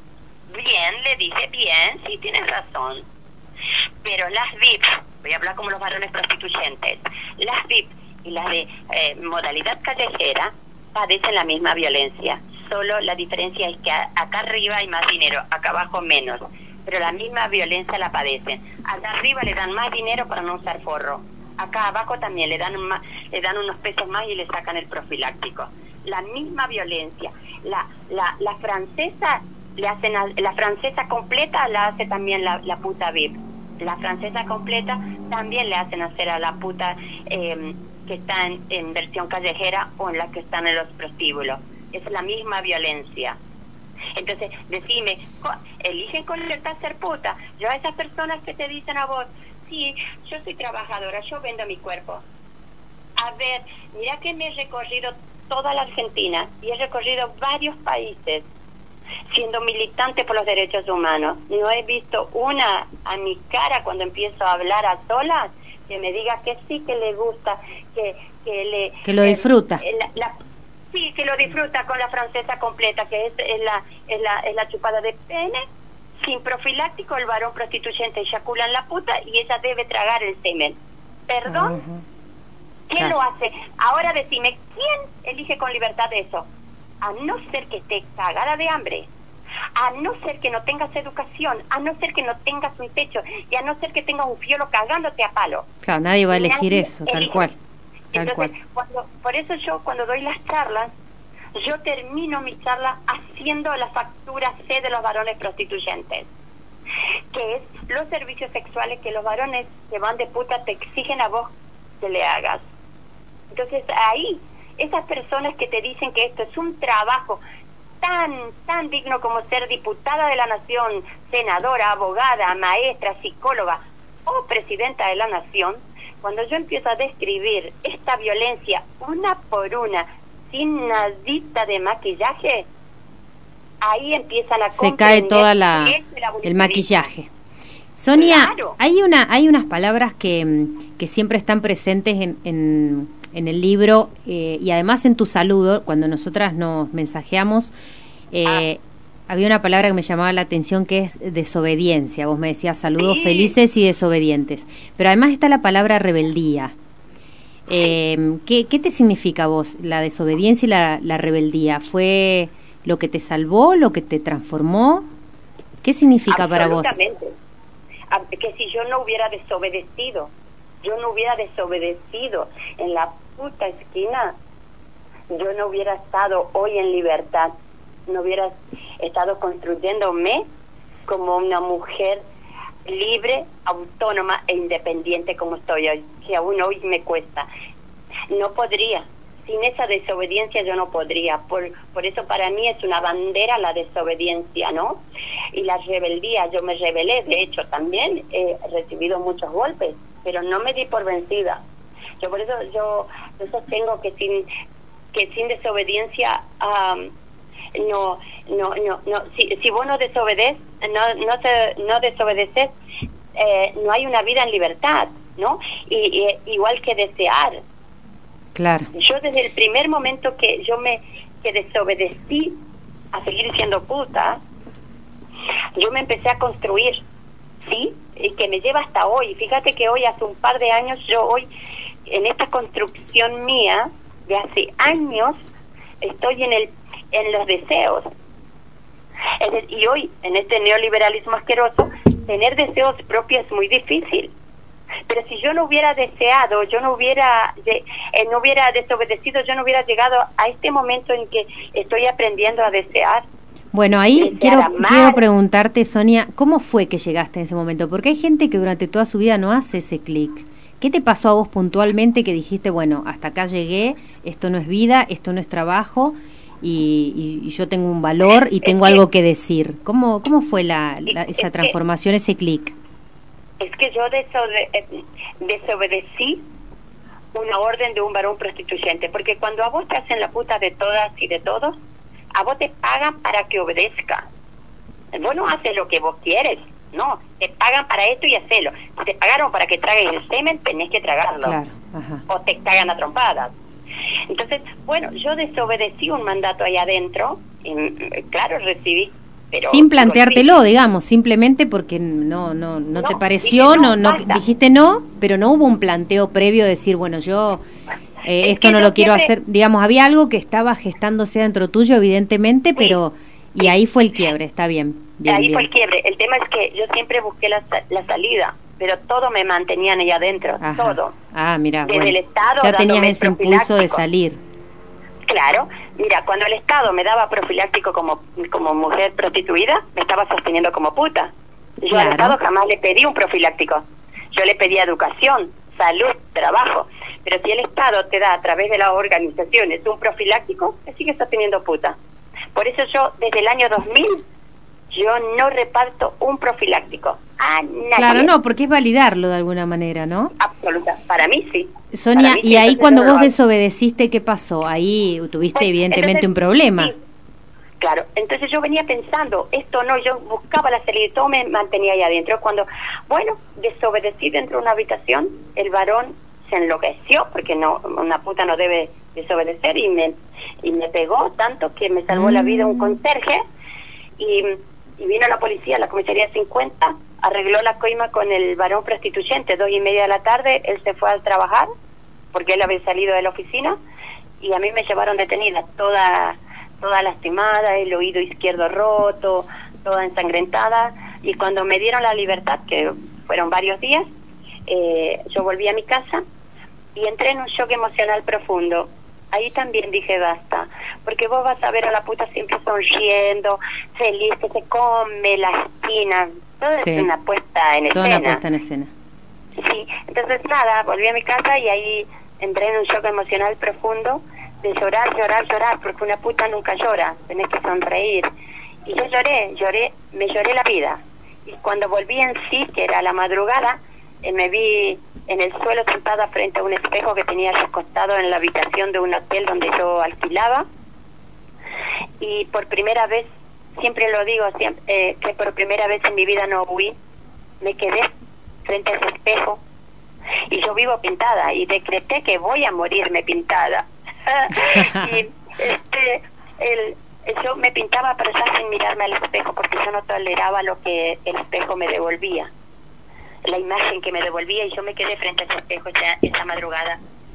Bien, le dije, bien, sí, tienes razón. Pero las V I P, voy a hablar como los varones prostituyentes, las V I P y las de eh, modalidad callejera padecen la misma violencia. Solo la diferencia es que a, acá arriba hay más dinero, acá abajo menos. Pero la misma violencia la padecen. Acá arriba le dan más dinero para no usar forro. Acá abajo también le dan más, le dan unos pesos más y le sacan el profiláctico. La misma violencia. La la la francesa le hacen a, la francesa completa la hace también la, la puta V I P. La francesa completa también le hacen hacer a la puta eh, que está en, en versión callejera o en la que están en los prostíbulos. Es la misma violencia. Entonces, decime, co- eligen con libertad ser puta. Yo a esas personas que te dicen a vos, sí, yo soy trabajadora, yo vendo mi cuerpo. A ver, mira que me he recorrido toda la Argentina y he recorrido varios países siendo militante por los derechos humanos. No he visto una a mi cara cuando empiezo a hablar a solas que me diga que sí, que le gusta, que, que le... Que lo disfruta. eh, la- la- sí, que lo disfruta con la francesa completa, que es, es, la, es, la, es la chupada de pene. Sin profiláctico, el varón prostituyente eyacula en la puta y ella debe tragar el semen. ¿Perdón? Ujú. ¿Quién Claro. lo hace? Ahora decime, ¿quién elige con libertad eso? A no ser que esté cagada de hambre, a no ser que no tengas educación, a no ser que no tengas un techo y a no ser que tengas un fiolo cagándote a palo. Claro, nadie va a elegir Nadie eso, tal elige. cual. Tal Entonces, cual. cuando, por eso yo cuando doy las charlas, yo termino mi charla haciendo la factura C de los varones prostituyentes, que es los servicios sexuales que los varones que van de puta te exigen a vos que le hagas. Entonces ahí, esas personas que te dicen que esto es un trabajo tan, tan digno como ser diputada de la nación, senadora, abogada, maestra, psicóloga o presidenta de la nación, cuando yo empiezo a describir esta violencia una por una, sin nadita de maquillaje, ahí empiezan a Se cae comprender toda la qué es el el abolicionismo. maquillaje. Sonia, Claro. hay una hay unas palabras que, mm, que siempre están presentes en, en, en el libro eh, y además en tu saludo, cuando nosotras nos mensajeamos, eh, había una palabra que me llamaba la atención que es desobediencia. Vos me decías saludos Sí. felices y desobedientes, pero además está la palabra rebeldía. Eh, ¿qué, ¿Qué te significa a vos la desobediencia y la, la rebeldía? ¿Fue lo que te salvó, lo que te transformó? ¿Qué significa para vos? Absolutamente. Ah, que si yo no hubiera desobedecido, yo no hubiera desobedecido en la puta esquina, yo no hubiera estado hoy en libertad, no hubiera estado construyéndome como una mujer libre, autónoma e independiente como estoy hoy, que aún hoy me cuesta. No podría, sin esa desobediencia yo no podría, por, por eso para mí es una bandera la desobediencia, ¿no? Y la rebeldía, yo me rebelé, de hecho también he recibido muchos golpes, pero no me di por vencida. Yo por eso yo, yo sostengo que sin que sin desobediencia um, no no no no si, si vos no desobedeces no no te, no desobedeces eh, no hay una vida en libertad, ¿no? Y, y igual que desear. Claro. Yo desde el primer momento que yo me que desobedecí a seguir siendo puta, yo me empecé a construir, ¿sí? Y que me lleva hasta hoy. Fíjate que hoy, hace un par de años, yo hoy, en esta construcción mía, de hace años, estoy en el en los deseos. Es decir, y hoy, en este neoliberalismo asqueroso, tener deseos propios es muy difícil. Pero si yo no hubiera deseado, yo no hubiera de, eh, no hubiera desobedecido, yo no hubiera llegado a este momento en que estoy aprendiendo a desear. Bueno, ahí Desear quiero, amar. quiero preguntarte, Sonia, ¿cómo fue que llegaste en ese momento? Porque hay gente que durante toda su vida no hace ese clic. ¿Qué te pasó a vos puntualmente que dijiste, bueno, hasta acá llegué, esto no es vida, esto no es trabajo, y, y, y yo tengo un valor y tengo Es que- algo que decir? ¿Cómo, cómo fue la, la- Es esa que- transformación, ese clic? Es que yo desobede- eh, desobedecí una orden de un varón prostituyente, porque cuando a vos te hacen la puta de todas y de todos, a vos te pagan para que obedezca. Vos no haces lo que vos quieres, no, te pagan para esto y hacelo. Si te pagaron para que tragues el semen, tenés que tragarlo, Claro, ajá. o te cagan a trompadas. Entonces, bueno, yo desobedecí un mandato ahí adentro, y, mm, claro, recibí, pero... Sin planteártelo, recibí. digamos, simplemente porque no no no, No, te pareció, dije, no, no, no basta. dijiste no, pero no hubo un planteo previo de decir, bueno, yo eh, Es esto que no yo lo quiero siempre- hacer, digamos, había algo que estaba gestándose dentro tuyo, evidentemente, pero y ahí fue el quiebre, está bien, bien, Ahí bien. fue el quiebre. El tema es que yo siempre busqué la, sa- la salida, pero todo me mantenían allá adentro, Ajá. todo. Ah, mira, Desde bueno, el Estado ya tenías dándome ese impulso de profiláctico. salir. Claro, mira, cuando el Estado me daba profiláctico como, como mujer prostituida, me estaba sosteniendo como puta. Yo Claro. al Estado jamás le pedí un profiláctico. Yo le pedía educación, salud, trabajo. Pero si el Estado te da a través de las organizaciones un profiláctico, te sigue sosteniendo puta. Por eso yo, desde el año dos mil, yo no reparto un profiláctico a nadie. Claro, no, porque es validarlo de alguna manera, ¿no? Absoluta. Para mí sí. Sonia, Mí, y sí, ahí cuando no vos lo desobedeciste, ¿qué pasó? Ahí tuviste Pues, evidentemente entonces, un problema. Sí, claro, entonces yo venía pensando, esto no, yo buscaba la salida y todo me mantenía ahí adentro. Cuando, bueno, desobedecí dentro de una habitación, el varón se enloqueció, porque no, una puta no debe desobedecer, y me, y me pegó tanto que me salvó mm. la vida un conserje, y, y vino la policía, la comisaría cincuenta, arregló la coima con el varón prostituyente. Dos y media de la tarde, él se fue a trabajar, porque él había salido de la oficina, y a mí me llevaron detenida, toda toda lastimada, el oído izquierdo roto, toda ensangrentada, y cuando me dieron la libertad, que fueron varios días, eh, yo volví a mi casa y entré en un shock emocional profundo. Ahí también dije basta, porque vos vas a ver a la puta siempre sonriendo, feliz, que se come la esquina, todo sí. Es una puesta en Toda escena. una puesta en escena. Sí, entonces nada, volví a mi casa y ahí entré en un shock emocional profundo, de llorar, llorar, llorar, porque una puta nunca llora, tenés que sonreír. Y yo lloré, lloré, me lloré la vida. Y cuando volví en sí, que era la madrugada, eh, me vi en el suelo sentada frente a un espejo que tenía recostado en la habitación de un hotel donde yo alquilaba. Y por primera vez, siempre lo digo, siempre, eh, que por primera vez en mi vida no huí, me quedé frente a ese espejo. Y yo vivo pintada, y decreté que voy a morirme pintada. Y este el, yo me pintaba pero ya sin mirarme al espejo, porque yo no toleraba lo que el espejo me devolvía, la imagen que me devolvía, y yo me quedé frente a ese espejo esa, esa madrugada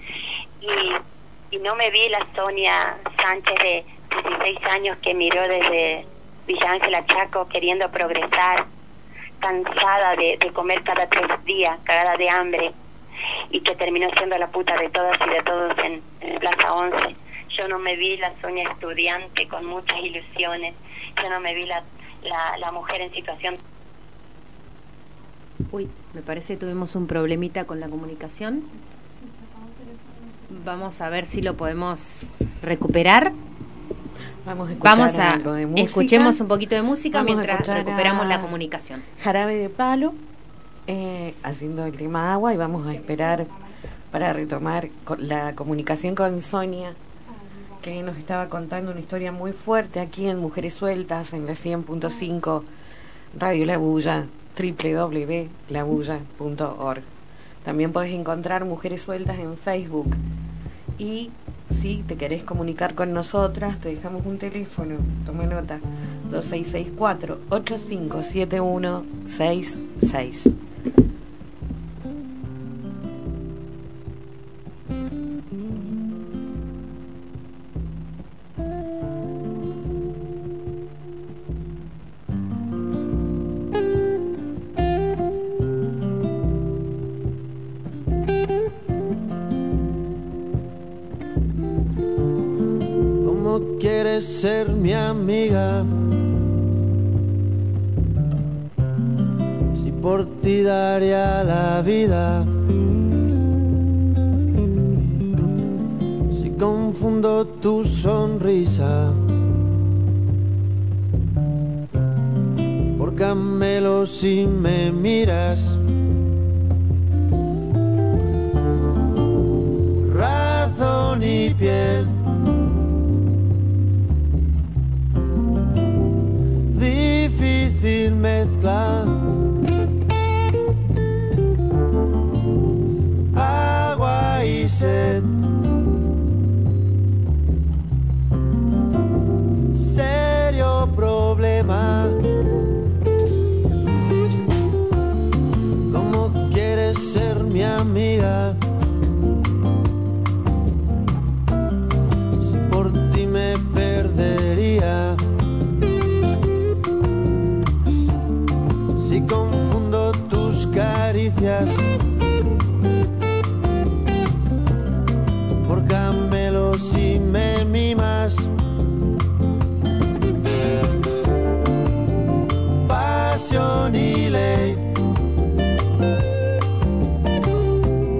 y, y no me vi la Sonia Sánchez de dieciséis años que miró desde Villa Ángela Chaco queriendo progresar, cansada de, de comer cada tres días, cagada de hambre, y que terminó siendo la puta de todas y de todos en, en Plaza once. Yo no me vi la Sonia estudiante con muchas ilusiones, yo no me vi la, la, la mujer en situación. Uy, me parece que tuvimos un problemita con la comunicación. Vamos a ver si lo podemos recuperar. Vamos a escuchar Vamos a algo de música. Escuchemos un poquito de música Vamos mientras recuperamos la comunicación. Jarabe de Palo, eh, haciendo el tema agua, y vamos a esperar para retomar la comunicación con Sonia, que nos estaba contando una historia muy fuerte aquí en Mujeres Sueltas, en la cien punto cinco Radio La Bulla, doble u doble u doble u punto la bulla punto org. También podés encontrar Mujeres Sueltas en Facebook. Y si te querés comunicar con nosotras, te dejamos un teléfono, toma nota, dos seis seis cuatro, ocho cinco siete uno seis seis. ¿Quieres ser mi amiga? Si por ti daría la vida. Si confundo tu sonrisa por camelo si me miras. Razón y piel, difícil mezcla. Agua y sed, serio problema. ¿Cómo quieres ser mi amiga? Si por ti me perdería. Si confundo tus caricias por camelos y me mimas. Pasión y ley,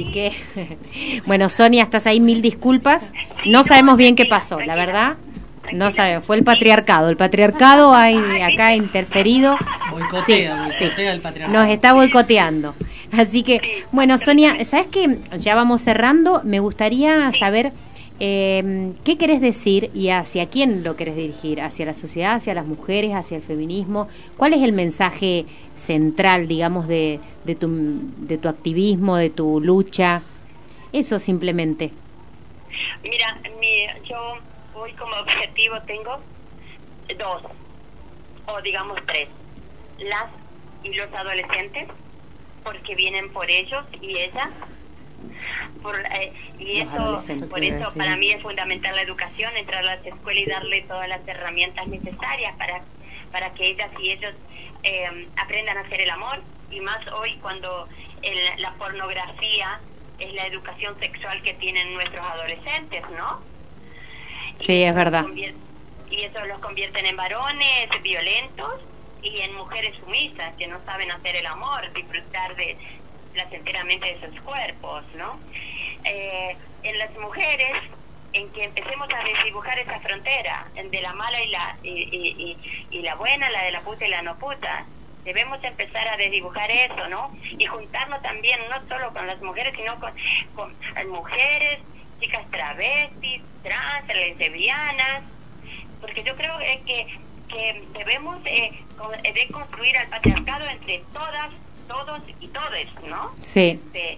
que, bueno, Sonia, estás ahí, mil disculpas. No sabemos bien qué pasó, la verdad. No sabemos, fue el patriarcado. El patriarcado hay acá interferido. Boicotea, Sí, boicotea sí. el patriarcado. Nos está boicoteando. Así que, bueno, Sonia, ¿sabes qué? Ya vamos cerrando. Me gustaría saber eh, qué querés decir y hacia quién lo querés dirigir. ¿Hacia la sociedad, hacia las mujeres, hacia el feminismo? ¿Cuál es el mensaje central, digamos, de, de, tu, de tu activismo, de tu lucha? Eso simplemente. Mira, mi, yo hoy como objetivo tengo dos, o digamos tres, las y los adolescentes, porque vienen por ellos y ellas, por, eh, y Los eso, por quiero eso decir. para mí es fundamental la educación, entrar a las escuelas y darle todas las herramientas necesarias para, para que ellas y ellos eh, aprendan a hacer el amor, y más hoy cuando el, la pornografía es la educación sexual que tienen nuestros adolescentes, ¿no? Sí, Y es eso verdad. los convier- Y eso los convierten en varones violentos y en mujeres sumisas que no saben hacer el amor, disfrutar de placenteramente de sus cuerpos, ¿no? Eh, en las mujeres, en que empecemos a desdibujar esa frontera en de la mala y la y, y, y, y la buena, la de la puta y la no puta, debemos empezar a desdibujar eso, ¿no? Y juntarnos también no solo con las mujeres, sino con, con las mujeres, chicas travestis, trans, lesbianas, porque yo creo eh, que, que debemos eh, con- eh, deconstruir al patriarcado entre todas, todos y todes, ¿no? Sí. Este,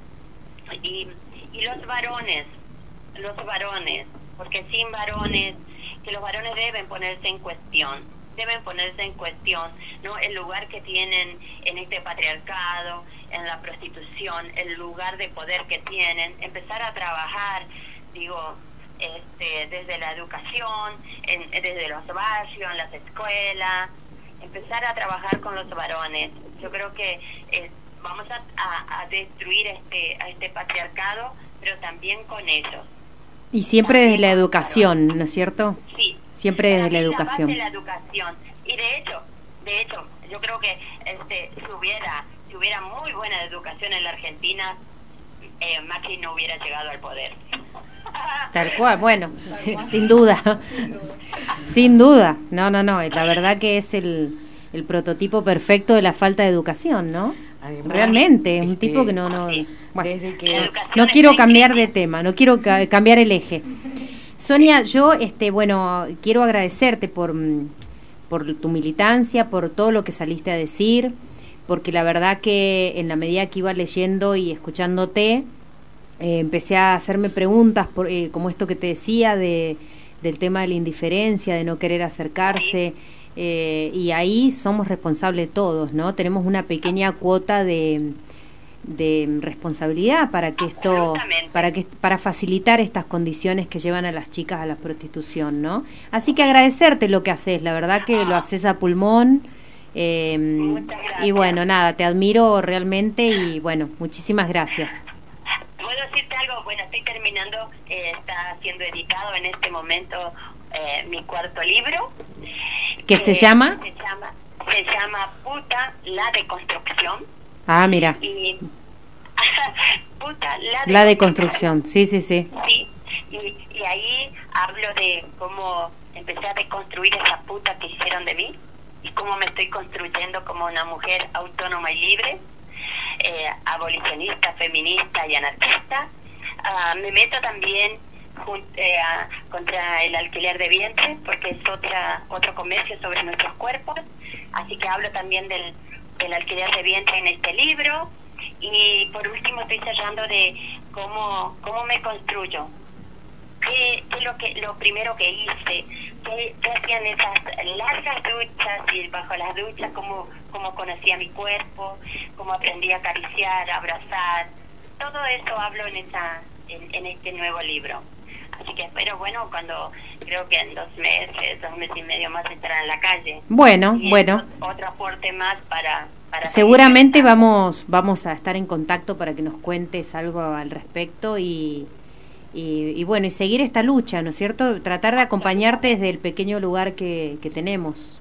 y, y los varones, los varones, porque sin varones, que los varones deben ponerse en cuestión, deben ponerse en cuestión, ¿no? El lugar que tienen en este patriarcado, en la prostitución, el lugar de poder que tienen, empezar a trabajar, digo, este, desde la educación, en, desde los barrios, en las escuelas, empezar a trabajar con los varones. Yo creo que eh, vamos a, a, a destruir este, a este patriarcado, pero también con ellos. Y siempre desde la educación, ¿no es cierto? Sí. Siempre Para desde la mí educación. base de la educación. Y de hecho, de hecho, yo creo que este, si hubiera, si hubiera muy buena educación en la Argentina, eh, Macri no hubiera llegado al poder. Tal cual, bueno, sin duda, sin duda, no, no, no, la verdad que es el, el prototipo perfecto de la falta de educación, ¿no? Además, Realmente, un este, tipo que no, no, bueno, desde que- La educación no es quiero muy cambiar de crítica. tema, no quiero ca- cambiar el eje. Sonia, yo, este, bueno, quiero agradecerte por, mm, por tu militancia, por todo lo que saliste a decir, porque la verdad que en la medida que iba leyendo y escuchándote, eh, empecé a hacerme preguntas, por, eh, como esto que te decía, de, del tema de la indiferencia, de no querer acercarse, eh, y ahí somos responsables todos, ¿no? Tenemos una pequeña cuota de, de responsabilidad para que esto, Absolutamente. para que para facilitar estas condiciones que llevan a las chicas a la prostitución, ¿no? Así que agradecerte lo que haces, la verdad que lo haces a pulmón. Eh, Muchas gracias. y bueno, nada, te admiro realmente y bueno, muchísimas gracias. ¿Puedo decirte algo? Bueno, estoy terminando, eh, está siendo editado en este momento eh, mi cuarto libro. ¿Qué Eh, se llama? Se llama, se llama Puta, la deconstrucción. Ah, mira, Y Puta, la, la deconstrucción, sí, sí, sí. Sí, y, y ahí hablo de cómo empecé a deconstruir esa puta que hicieron de mí y cómo me estoy construyendo como una mujer autónoma y libre, eh, abolicionista, feminista y anarquista. Ah, me meto también jun- eh, a- contra el alquiler de vientre, porque es otra otro comercio sobre nuestros cuerpos, así que hablo también del, del alquiler de vientre en este libro. Y por último estoy cerrando de cómo cómo me construyo, qué, qué es lo que lo primero que hice, qué, qué hacían esas largas duchas, y bajo las duchas cómo cómo conocía mi cuerpo, cómo aprendí a acariciar, a abrazar. Todo eso hablo en esa en, en este nuevo libro. Así que espero, bueno, cuando creo que en dos meses, dos meses y medio más estará en la calle. Bueno, Y bueno. eso, otro aporte más para para Seguramente seguir vamos vamos a estar en contacto para que nos cuentes algo al respecto y, y, y bueno, y seguir esta lucha, ¿no es cierto? Tratar de acompañarte desde el pequeño lugar que, que tenemos.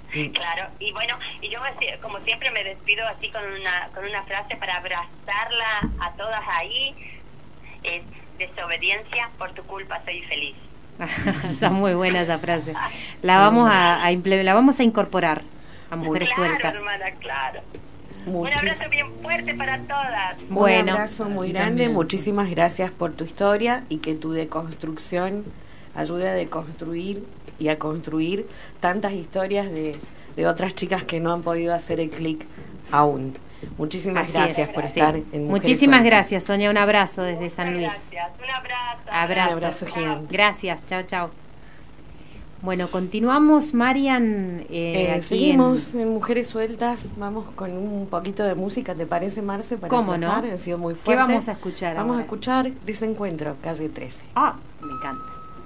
Claro, y bueno, y yo me- como siempre me despido así con una con una frase para abrazarla a todas ahí, es desobediencia, por tu culpa soy feliz. Está muy buena esa frase. La vamos a, a imple- la vamos a incorporar a Mujeres Claro, Sueltas. hermana, claro. Un Muchis- abrazo bien fuerte para todas. Bueno. Un abrazo muy Y grande, también. muchísimas gracias por tu historia y que tu deconstrucción ayude a deconstruir y a construir tantas historias de, de otras chicas que no han podido hacer el clic aún. Muchísimas Así gracias es, por sí. estar en Mujeres Muchísimas Sueltas. gracias, Sonia. Un abrazo desde San Luis. Gracias, un abrazo. Abrazo. Un abrazo gigante. Gracias, chao, chao. Bueno, continuamos, Marian, eh, Eh, aquí seguimos en... en... Mujeres Sueltas, vamos con un poquito de música, ¿te parece, Marce? Para ¿Cómo no? aflojar? Ha sido muy ¿Qué fuerte. vamos a escuchar Vamos ahora? a escuchar Desencuentro, calle trece. Ah, me encanta.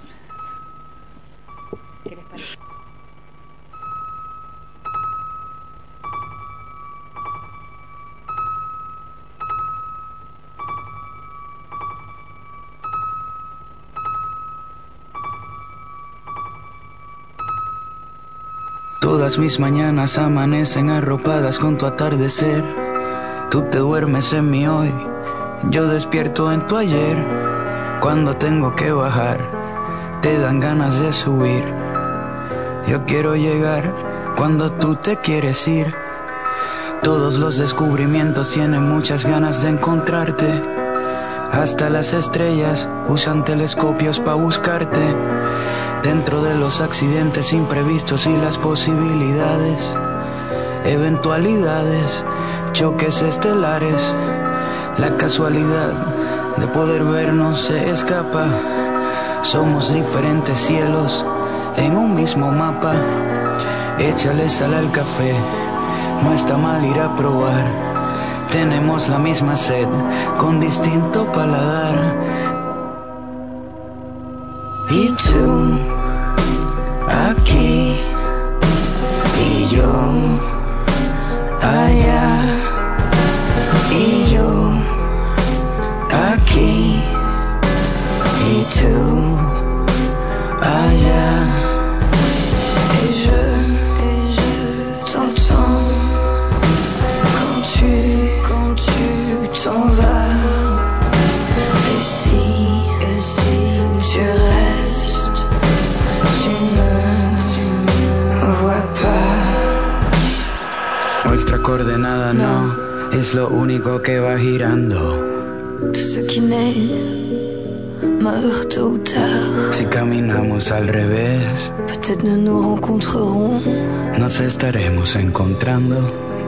¿Qué les parece? Todas mis mañanas amanecen arropadas con tu atardecer. Tú te duermes en mi hoy, yo despierto en tu ayer. Cuando tengo que bajar, te dan ganas de subir. Yo quiero llegar cuando tú te quieres ir. Todos los descubrimientos tienen muchas ganas de encontrarte. Hasta las estrellas usan telescopios para buscarte. Dentro de los accidentes imprevistos y las posibilidades, eventualidades, choques estelares, la casualidad de poder vernos se escapa. Somos diferentes cielos en un mismo mapa. Échale sal al café, no está mal ir a probar. Tenemos la misma sed con distinto paladar. Y tú aquí y yo allá, y yo aquí y tú allá. Et je, et je t'entends quand tu, quand tu t'en vas. Et si, et si tu restes, tu me vois pas. Nuestra coordenada no es lo único que va girando. Tout ce qui naît meurt tôt ou tard. Si caminamos al revés, Peut-être nous nous rencontrerons. nos estaremos encontrando.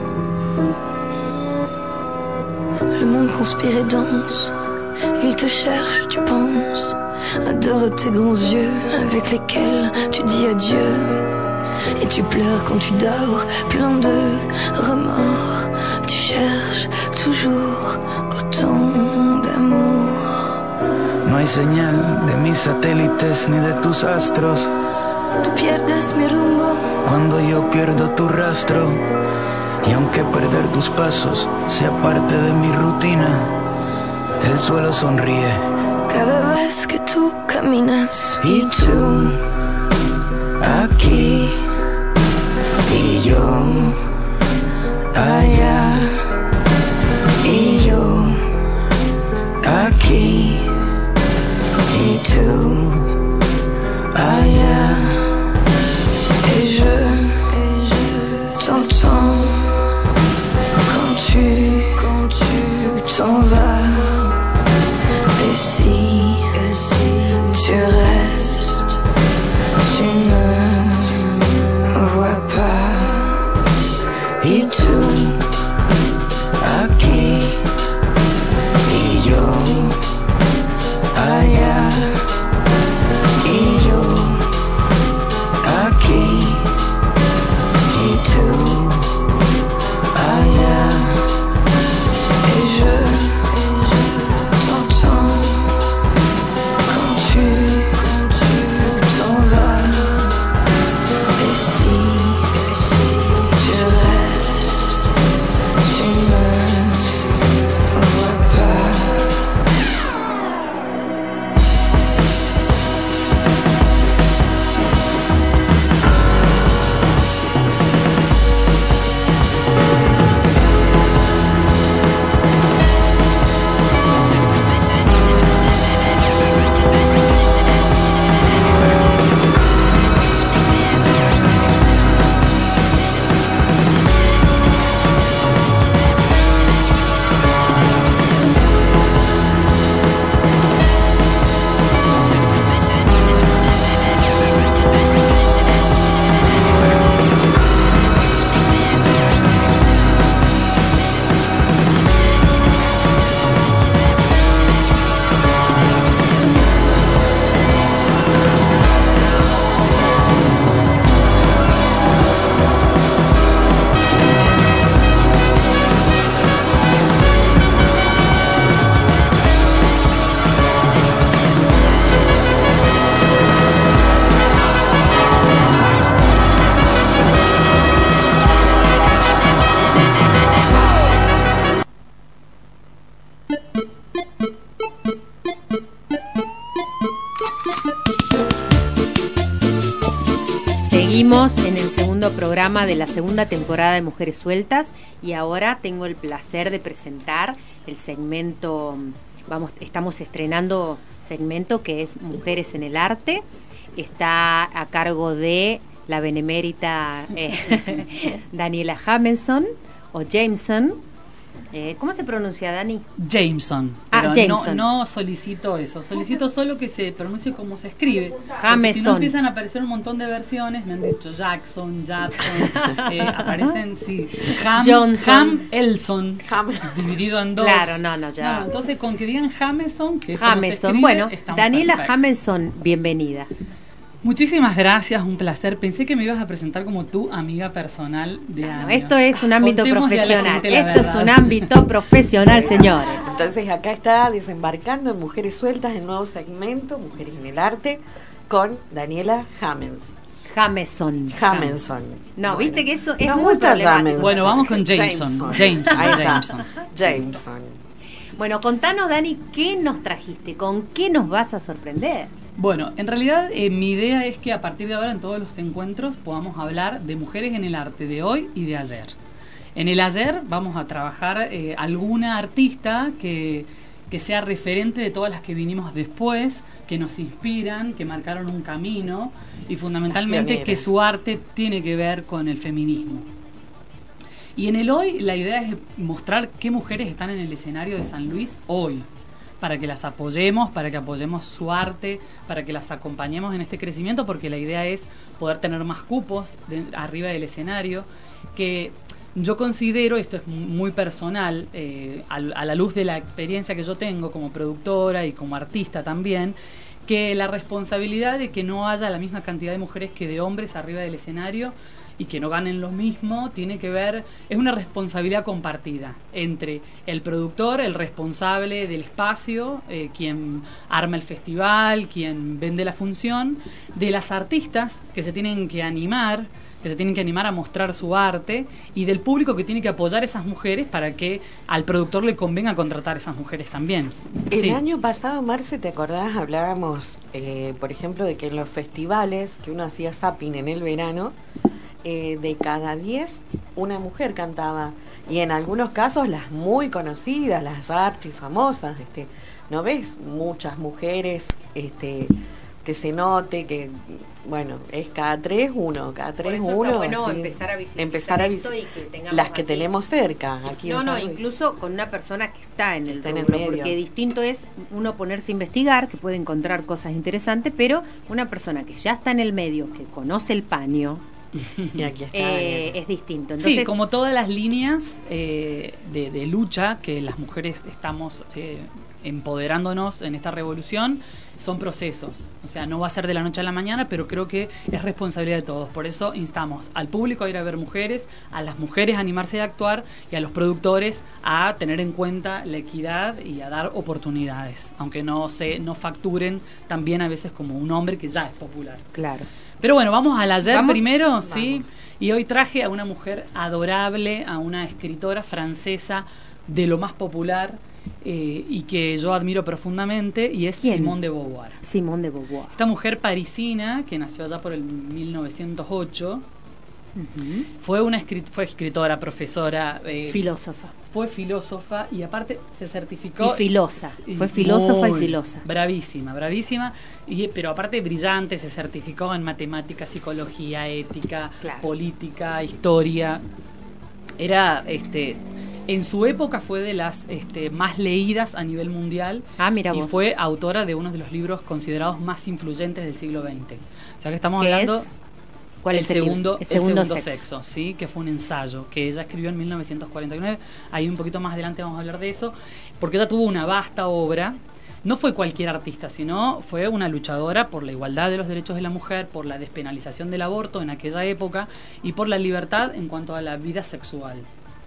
Le monde conspire et danse. Il te cherche, tu penses. Adore tes grands yeux avec lesquels tu dis adieu. Et tu pleures quand tu dors, plein de remords. Tu cherches toujours autant d'amour. No hay señal de mis satélites ni de tus astros. Tú pierdes mi rumbo. Cuando yo pierdo tu rastro, y aunque perder tus pasos sea parte de mi rutina, el suelo sonríe. Cada vez que tú caminas. Y tú aquí y yo allá, y yo aquí y tú allá. Et je, et je t'entends quand tu, quand tu t'en vas. Et si, et si tu restes, tu me vois pas. Y tú aquí y yo allá, y yo aquí y tú allá. Et je, et je t'entends quand tu, quand tu t'en vas. Et si, et si tu restes, programa de la segunda temporada de Mujeres Sueltas y ahora tengo el placer de presentar el segmento, vamos, estamos estrenando segmento que es Mujeres en el Arte. Está a cargo de la benemérita eh, Daniela Jameson o Jameson. Eh, ¿Cómo se pronuncia, Dani? Jameson. Ah, Pero Jameson. No, no solicito eso. Solicito solo que se pronuncie como se escribe. Jameson. Si no empiezan a aparecer un montón de versiones, me han dicho Jackson, Jackson, eh, aparecen, sí. Ham, Johnson. Ham Elson, Ham. dividido en dos. Claro, no, no, ya. No, entonces, con que digan Jameson, que es como se Jameson. escribe, Bueno, estamos Daniela perfectos. Jameson, bienvenida. Muchísimas gracias, un placer. Pensé que me ibas a presentar como tu amiga personal de No, años. esto es un ámbito Contémosle a la profesional. gente la Esto es verdad. un ámbito profesional, señores. Entonces acá está desembarcando en Mujeres Sueltas el nuevo segmento Mujeres en el Arte con Daniela Jamens. Jameson. Jamenson. No, Bueno. viste que eso es Nos muy gusta problemático. Jameson. Bueno, vamos con Jameson. Jameson, Ahí está. Jameson. Jameson. Bueno, contanos, Dani, ¿qué nos trajiste? ¿Con qué nos vas a sorprender? Bueno, en realidad eh, mi idea es que a partir de ahora en todos los encuentros podamos hablar de mujeres en el arte de hoy y de ayer. En el ayer vamos a trabajar eh, alguna artista que, que sea referente de todas las que vinimos después, que nos inspiran, que marcaron un camino y fundamentalmente Las que pioneras. su arte tiene que ver con el feminismo. Y en el hoy la idea es mostrar qué mujeres están en el escenario de San Luis hoy, para que las apoyemos, para que apoyemos su arte, para que las acompañemos en este crecimiento, porque la idea es poder tener más cupos de, arriba del escenario, que yo considero, esto es muy personal, eh, a, a la luz de la experiencia que yo tengo como productora y como artista también, que la responsabilidad de que no haya la misma cantidad de mujeres que de hombres arriba del escenario y que no ganen lo mismo, tiene que ver, es una responsabilidad compartida entre el productor, el responsable del espacio, eh, quien arma el festival, quien vende la función, de las artistas que se tienen que animar, que se tienen que animar a mostrar su arte, y del público que tiene que apoyar a esas mujeres para que al productor le convenga contratar a esas mujeres también. El Sí. año pasado, Marce, ¿te acordás? Hablábamos, eh, por ejemplo, de que en los festivales que uno hacía zapping en el verano, eh, de cada diez, una mujer cantaba. Y en algunos casos las muy conocidas, las archi famosas, este, ¿no ves? Muchas mujeres, este, que se note que, bueno, es cada tres, uno, cada Por tres, eso está uno. bueno así, empezar a visibilizar empezar a esto visi- y que tengamos las que aquí- tenemos cerca, aquí No, en no, San Luis. incluso con una persona que está en el Está en el rubro, medio. porque distinto es uno ponerse a investigar, que puede encontrar cosas interesantes, pero una persona que ya está en el medio, que conoce el paño, Y aquí está. eh, Daniela. es distinto. Entonces, Sí, como todas las líneas eh, de, de lucha que las mujeres estamos eh, empoderándonos en esta revolución, son procesos. O sea, no va a ser de la noche a la mañana, pero creo que es responsabilidad de todos. Por eso instamos al público a ir a ver mujeres, a las mujeres a animarse a actuar y a los productores a tener en cuenta la equidad y a dar oportunidades, aunque no se no facturen también a veces como un hombre que ya es popular. claro. Pero bueno, vamos al ayer ¿Vamos? primero, sí. Y hoy traje a una mujer adorable, a una escritora francesa de lo más popular eh, y que yo admiro profundamente, y es ¿Quién? Simone de Beauvoir. Simone de Beauvoir. Esta mujer parisina que nació allá por el mil novecientos ocho, Ujú. fue una escrit- fue escritora, profesora, eh, Filósofa. fue filósofa y aparte se certificó. Y filosa. Y Fue filósofa y muy filosa. Bravísima, bravísima. Y, pero aparte brillante, se certificó en matemática, psicología, ética, Claro. política, historia. Era, este, en su época fue de las este, más leídas a nivel mundial. Ah, mira y vos. fue autora de uno de los libros considerados más influyentes del siglo veinte. O sea que estamos ¿Qué hablando. es? ¿Cuál el es el libro? segundo, El segundo sexo. sexo. Sí, que fue un ensayo que ella escribió en mil novecientos cuarenta y nueve. Ahí un poquito más adelante vamos a hablar de eso, porque ella tuvo una vasta obra. No fue cualquier artista, sino fue una luchadora por la igualdad de los derechos de la mujer, por la despenalización del aborto en aquella época y por la libertad en cuanto a la vida sexual.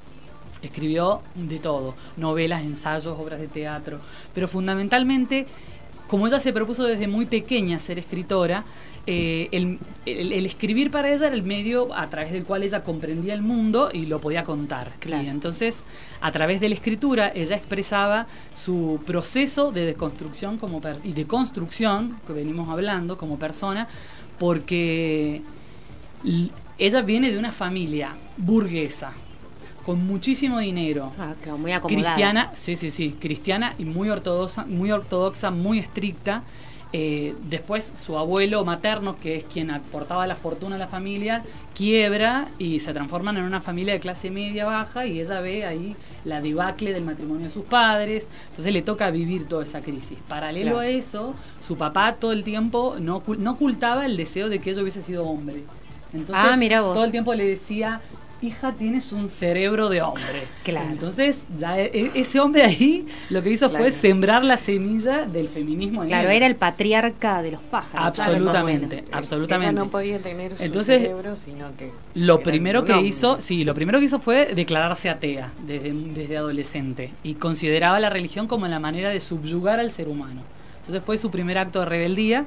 Escribió de todo, novelas, ensayos, obras de teatro, pero fundamentalmente, como ella se propuso desde muy pequeña ser escritora, eh, el, el- el escribir para ella era el medio a través del cual ella comprendía el mundo y lo podía contar. Claro. Y entonces, a través de la escritura, ella expresaba su proceso de deconstrucción como per- y de construcción, que venimos hablando como persona, porque l- Ella viene de una familia burguesa, con muchísimo dinero. Ah, claro, muy acomodada. Cristiana, sí, sí, sí, cristiana y muy ortodoxa, muy ortodoxa, muy estricta. Eh, después su abuelo materno, que es quien aportaba la fortuna a la familia, quiebra y se transforman en una familia de clase media baja, y ella ve ahí la debacle del matrimonio de sus padres. Entonces le toca vivir toda esa crisis. Paralelo Claro. a eso, su papá todo el tiempo no, ocul- no ocultaba el deseo de que ella hubiese sido hombre. Entonces Ah, mira vos. todo el tiempo le decía: hija, tienes un cerebro de hombre. Claro. Entonces, ya e- ese hombre ahí lo que hizo Claro. fue sembrar la semilla del feminismo en Claro, ella. era el patriarca de los pájaros. Absolutamente, Bueno, absolutamente. Ella no podía tener su Entonces, cerebro, sino que Lo era primero un que hombre. hizo, sí, lo primero que hizo fue declararse atea desde, desde adolescente, y consideraba la religión como la manera de subyugar al ser humano. Entonces fue su primer acto de rebeldía,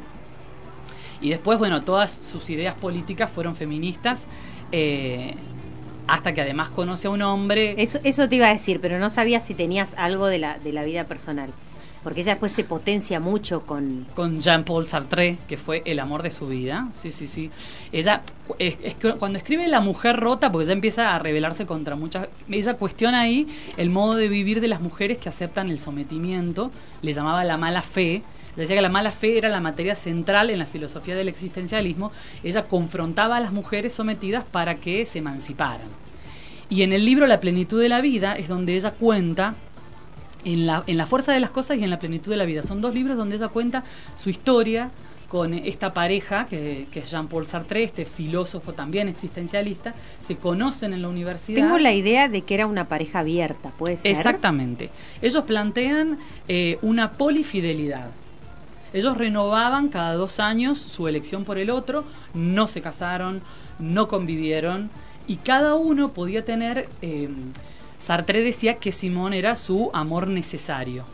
y después, bueno, todas sus ideas políticas fueron feministas, eh, hasta que además conoce a un hombre. Eso, eso te iba a decir, pero no sabía si tenías algo de la, de la vida personal. Porque ella después se potencia mucho con... Con Jean-Paul Sartre, que fue el amor de su vida. Sí, sí, sí. Ella, es, es que cuando escribe La mujer rota, porque ella empieza a rebelarse contra muchas... Ella cuestiona ahí el modo de vivir de las mujeres que aceptan el sometimiento. Le llamaba la mala fe. Decía que la mala fe era la materia central en la filosofía del existencialismo. Ella confrontaba a las mujeres sometidas para que se emanciparan. Y en el libro La plenitud de la vida es donde ella cuenta... En la, en la fuerza de las cosas y en la plenitud de la vida. Son dos libros donde ella cuenta su historia con esta pareja, que, que es Jean-Paul Sartre, este filósofo también existencialista. Se conocen en la universidad. Tengo la idea de que era una pareja abierta, ¿puede ser? Exactamente. Ellos plantean eh, una polifidelidad. Ellos renovaban cada dos años su elección por el otro, no se casaron, no convivieron, y cada uno podía tener... Eh, Sartre decía que Simón era su amor necesario,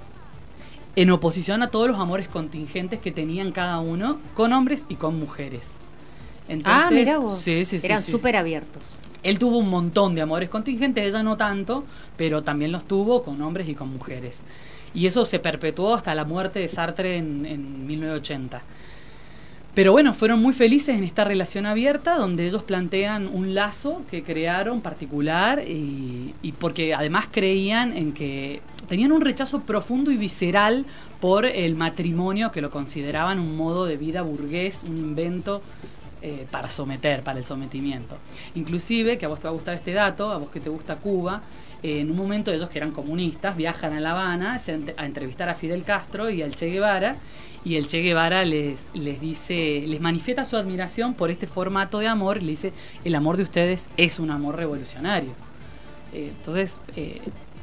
en oposición a todos los amores contingentes que tenían cada uno, con hombres y con mujeres. Entonces, ah, mira vos. Sí, sí, sí, Eran sí, súper sí. abiertos. Él tuvo un montón de amores contingentes, ella no tanto, pero también los tuvo con hombres y con mujeres. Y eso se perpetuó hasta la muerte de Sartre en, en mil novecientos ochenta. Pero bueno, fueron muy felices en esta relación abierta, donde ellos plantean un lazo que crearon particular, y, y porque además creían en que tenían un rechazo profundo y visceral por el matrimonio, que lo consideraban un modo de vida burgués, un invento eh, para someter, para el sometimiento. Inclusive, que a vos te va a gustar este dato, a vos que te gusta Cuba, eh, en un momento ellos, que eran comunistas, viajan a La Habana a entrevistar a Fidel Castro y al Che Guevara, y el Che Guevara les, les dice, les manifiesta su admiración por este formato de amor, y le dice: el amor de ustedes es un amor revolucionario. Eh, entonces, eh,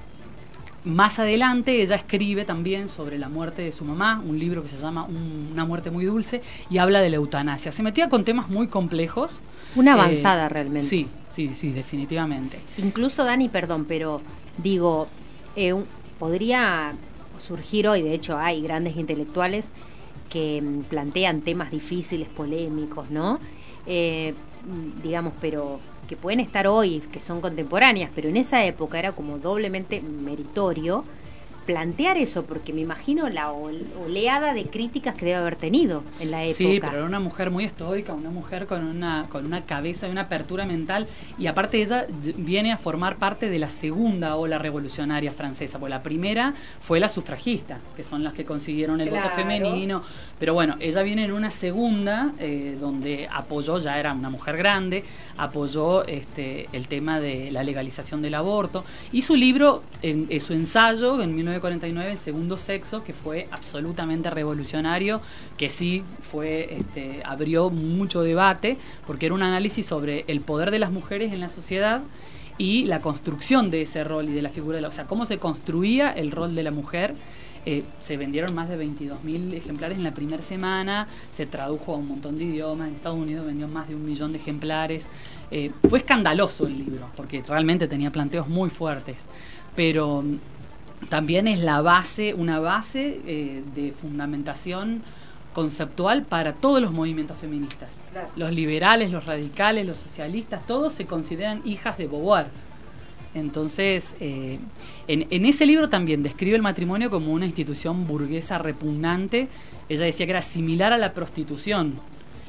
más adelante ella escribe también sobre la muerte de su mamá, un libro que se llama un, Una muerte muy dulce, y habla de la eutanasia. Se metía con temas muy complejos. Una avanzada eh, realmente. Sí, sí, sí, definitivamente. Incluso, Dani, perdón, pero digo, eh, un- podría surgir hoy, de hecho hay grandes intelectuales que mm, plantean temas difíciles, polémicos, ¿no? Eh, mm, digamos, pero que pueden estar hoy, que son contemporáneas, pero en esa época era como doblemente meritorio plantear eso, porque me imagino la ol- oleada de críticas que debe haber tenido en la época. Sí, pero era una mujer muy estoica, una mujer con una con una cabeza y una apertura mental, y aparte ella y- viene a formar parte de la segunda ola revolucionaria francesa, porque la primera fue la sufragista, que son las que consiguieron el Claro. voto femenino, pero bueno, ella viene en una segunda eh, donde apoyó, ya era una mujer grande, apoyó este el tema de la legalización del aborto, y su libro, en, en su ensayo en mil novecientos cuarenta y nueve, El segundo sexo, que fue absolutamente revolucionario, que sí fue este, abrió mucho debate, porque era un análisis sobre el poder de las mujeres en la sociedad y la construcción de ese rol y de la figura de la, o sea, cómo se construía el rol de la mujer. Eh, se vendieron más de veintidós mil ejemplares en la primera semana, se tradujo a un montón de idiomas, en Estados Unidos vendió más de un millón de ejemplares. Eh, fue escandaloso el libro, porque realmente tenía planteos muy fuertes, pero también es la base, una base eh, de fundamentación conceptual para todos los movimientos feministas. Claro. Los liberales, los radicales, los socialistas, todos se consideran hijas de Beauvoir. Entonces, eh, en, en ese libro también describe el matrimonio como una institución burguesa repugnante. Ella decía que era similar a la prostitución.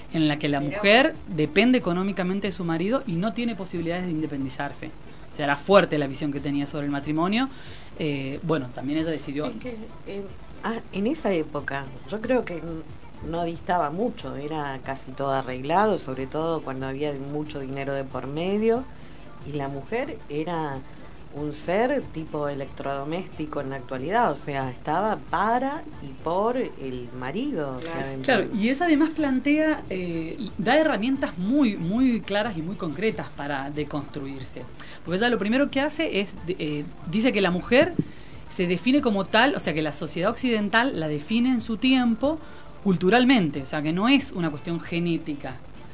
en la que la mujer depende económicamente de su marido y no tiene posibilidades de independizarse. O sea, era fuerte la visión que tenía sobre el matrimonio. Eh, bueno, también ella decidió... Es que, eh, ah, en esa época yo creo que no distaba mucho, era casi todo arreglado, sobre todo cuando había mucho dinero de por medio, y la mujer era un ser tipo electrodoméstico en la actualidad, o sea, estaba para y por el marido. Claro, o sea, claro, y esa además plantea, eh, da herramientas muy muy claras y muy concretas para deconstruirse. Porque ella lo primero que hace es, eh, dice que la mujer se define como tal, o sea, que la sociedad occidental la define en su tiempo culturalmente, o sea, que no es una cuestión genética.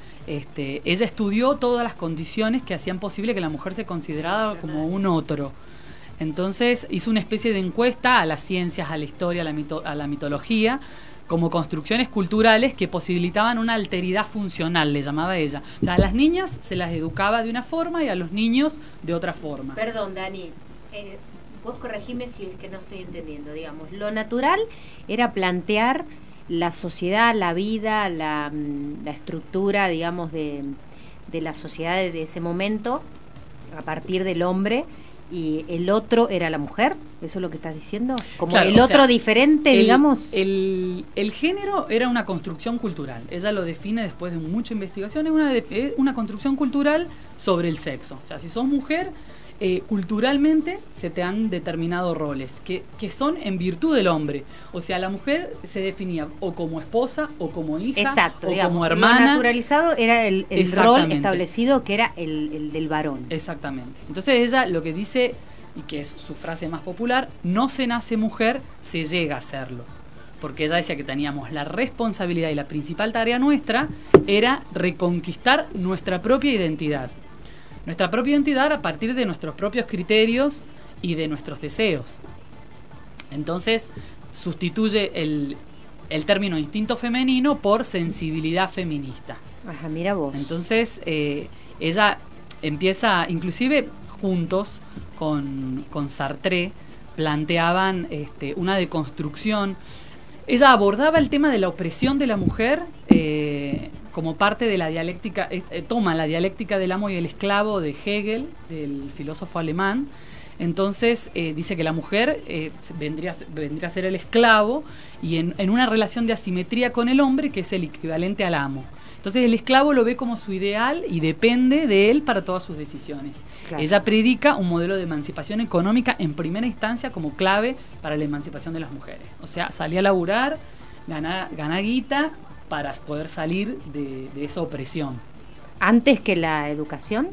Este, ella estudió todas las condiciones que hacían posible que la mujer se considerara como un otro. Entonces hizo una especie de encuesta a las ciencias, a la historia, a la, mito, a la mitología, como construcciones culturales que posibilitaban una alteridad funcional, le llamaba ella. O sea, a las niñas se las educaba de una forma y a los niños de otra forma. Perdón, Dani, eh, vos corregime si es que no estoy entendiendo. Digamos, lo natural era plantear la sociedad, la vida, la, la estructura, digamos, de, de la sociedad de ese momento a partir del hombre, y el otro era la mujer. ¿Eso es lo que estás diciendo? Como claro, el otro sea, diferente, el, digamos. El, el género era una construcción cultural. Ella lo define después de mucha investigación, es una, de, una construcción cultural sobre el sexo. O sea, si sos mujer, Eh, culturalmente se te han determinado roles que, que son en virtud del hombre. O sea, la mujer se definía o como esposa o como hija. Exacto, o digamos, como hermana. Lo naturalizado era el, el rol establecido, que era el, el del varón. Exactamente. Entonces ella lo que dice, y que es su frase más popular, no se nace mujer, se llega a serlo. Porque ella decía que teníamos la responsabilidad y la principal tarea nuestra era reconquistar nuestra propia identidad. Nuestra propia identidad a partir de nuestros propios criterios y de nuestros deseos. Entonces, sustituye el, el término instinto femenino por sensibilidad feminista. Ajá, mira vos. Entonces, eh, ella empieza, inclusive juntos con, con Sartre, planteaban este, una deconstrucción. Ella abordaba el tema de la opresión de la mujer eh, como parte de la dialéctica, eh, toma la dialéctica del amo y el esclavo de Hegel, del filósofo alemán. Entonces eh, dice que la mujer eh, vendría, vendría a ser el esclavo, y en, en una relación de asimetría con el hombre, que es el equivalente al amo. Entonces el esclavo lo ve como su ideal y depende de él para todas sus decisiones. Claro. Ella predica un modelo de emancipación económica en primera instancia como clave para la emancipación de las mujeres. O sea, salía a laburar, ganar, ganar guita para poder salir de, de esa opresión. ¿Antes que la educación?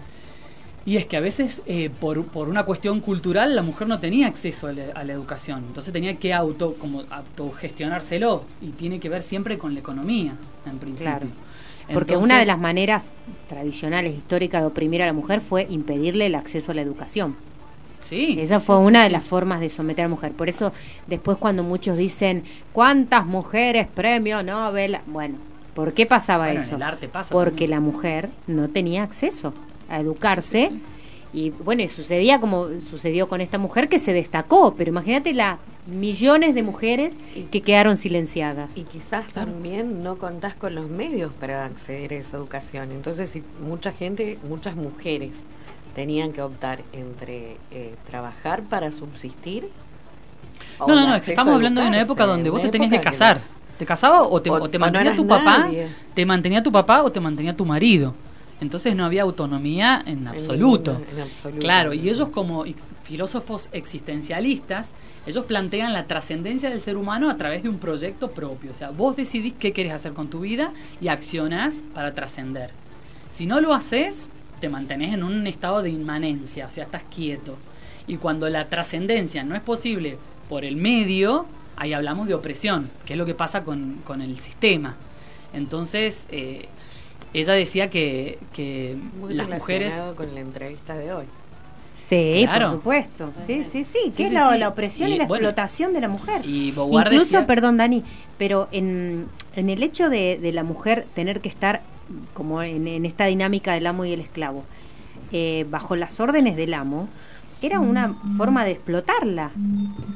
Y es que a veces, eh, por, por una cuestión cultural, la mujer no tenía acceso a la, a la educación. Entonces tenía que auto como autogestionárselo, y tiene que ver siempre con la economía, en principio. Claro. Porque Entonces, una de las maneras tradicionales, históricas de oprimir a la mujer fue impedirle el acceso a la educación. Sí. Esa fue sí, una sí, de las formas de someter a la mujer. Por eso, después cuando muchos dicen, ¿cuántas mujeres premio Nobel? Bueno, ¿por qué pasaba bueno, eso? En el arte pasa Porque también. la mujer no tenía acceso a educarse. Sí, sí. Y bueno, sucedía como sucedió con esta mujer, que se destacó, pero imagínate las millones de mujeres que quedaron silenciadas. Y quizás también no contás con los medios para acceder a esa educación. Entonces, si mucha gente, muchas mujeres tenían que optar entre eh, trabajar para subsistir. No, no, no, estamos hablando de una época donde vos te tenías que casar. Que ¿Te casabas o te, o, o te mantenía o no tu papá? Nadie. ¿Te mantenía tu papá o te mantenía tu marido? Entonces no había autonomía en absoluto. En, ninguna, en absoluto. Claro, y ellos como filósofos existencialistas, ellos plantean la trascendencia del ser humano a través de un proyecto propio. O sea, vos decidís qué querés hacer con tu vida y accionás para trascender. Si no lo haces, te mantenés en un estado de inmanencia, o sea, estás quieto. Y cuando la trascendencia no es posible por el medio, ahí hablamos de opresión, que es lo que pasa con, con el sistema. Entonces, eh, ella decía que, que Muy las mujeres... con la entrevista de hoy. Sí, claro. por supuesto. Sí, sí, sí. ¿Qué sí, es sí, la, sí. la opresión y, y la bueno, explotación de la mujer? Y Beauvoir Incluso, decía... perdón, Dani, pero en, en el hecho de, de la mujer tener que estar como en, en esta dinámica del amo y el esclavo, eh, bajo las órdenes del amo, era una forma de explotarla.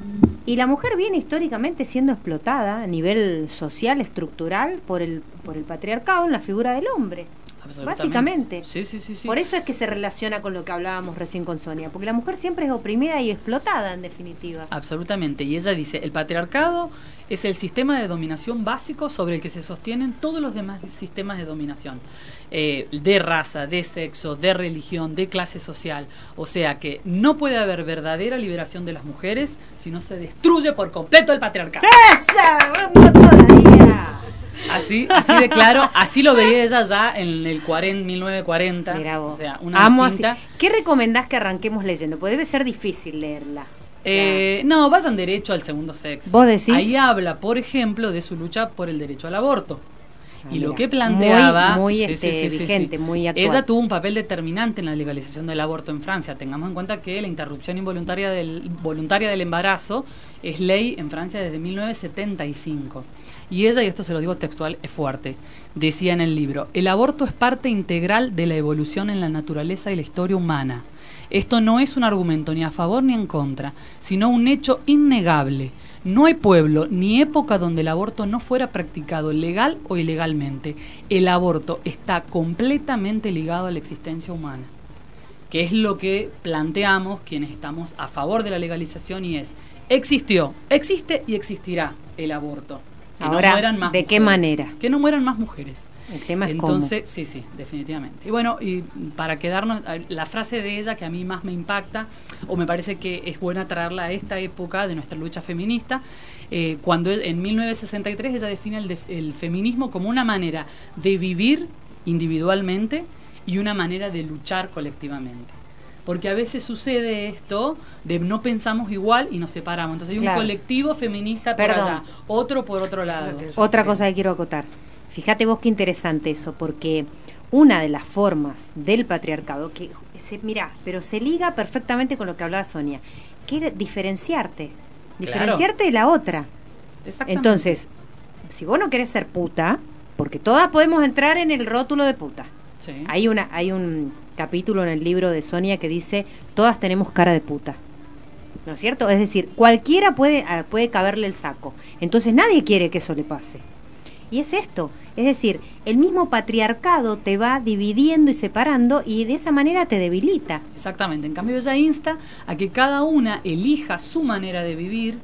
Y la mujer viene históricamente siendo explotada a nivel social, estructural, por el, por el patriarcado en la figura del hombre. Básicamente. Sí, sí, sí, sí. Por eso es que se relaciona con lo que hablábamos recién con Sonia, porque la mujer siempre es oprimida y explotada, en definitiva. Absolutamente. Y ella dice, el patriarcado es el sistema de dominación básico sobre el que se sostienen todos los demás sistemas de dominación. Eh, de raza, de sexo, de religión, de clase social. O sea que no puede haber verdadera liberación de las mujeres si no se destruye por completo el patriarcado. ¡Esa! ¡Vamos todavía! Así, así de claro, así lo veía ella ya en el cuarenta, mil novecientos cuarenta. Mirá vos. O sea, una Amo distinta. así. ¿Qué recomendás que arranquemos leyendo? Porque debe ser difícil leerla. Eh, no, vayan derecho al segundo sexo. ¿Vos decís? Ahí habla, por ejemplo, de su lucha por el derecho al aborto. Ah, y mira. lo que planteaba... Muy, muy sí, este, sí, sí, sí, vigente, sí. muy actual. Ella tuvo un papel determinante en la legalización del aborto en Francia. Tengamos en cuenta que la interrupción involuntaria del, voluntaria del embarazo es ley en Francia desde mil novecientos setenta y cinco. Y ella, y esto se lo digo textual, es fuerte, decía en el libro: el aborto es parte integral de la evolución en la naturaleza y la historia humana. Esto no es un argumento ni a favor ni en contra, sino un hecho innegable. No hay pueblo ni época donde el aborto no fuera practicado legal o ilegalmente. El aborto está completamente ligado a la existencia humana, que es lo que planteamos quienes estamos a favor de la legalización, y es: existió, existe y existirá el aborto. Que Ahora, no mueran más ¿de qué mujeres. manera? Que no mueran más mujeres. El tema es Entonces, cómo. sí, sí, definitivamente. Y bueno, y para quedarnos, la frase de ella que a mí más me impacta, o me parece que es buena traerla a esta época de nuestra lucha feminista, eh, cuando en mil novecientos sesenta y tres ella define el, de, el feminismo como una manera de vivir individualmente y una manera de luchar colectivamente. Porque a veces sucede esto de no pensamos igual y nos separamos. Entonces hay Claro. un colectivo feminista por Perdón. allá, otro por otro lado. Otra cosa que quiero acotar. Fíjate vos qué interesante eso, porque una de las formas del patriarcado, que se, mirá, pero se liga perfectamente con lo que hablaba Sonia, que era diferenciarte, diferenciarte Claro. de la otra. Exactamente. Entonces, si vos no querés ser puta, porque todas podemos entrar en el rótulo de puta. Sí. Hay una, hay un capítulo en el libro de Sonia que dice, todas tenemos cara de puta. ¿No es cierto? Es decir, cualquiera puede, ah, puede caberle el saco. Entonces nadie quiere que eso le pase. Y es esto, es decir, el mismo patriarcado te va dividiendo y separando y de esa manera te debilita. Exactamente, en cambio ella insta a que cada una elija su manera de vivir.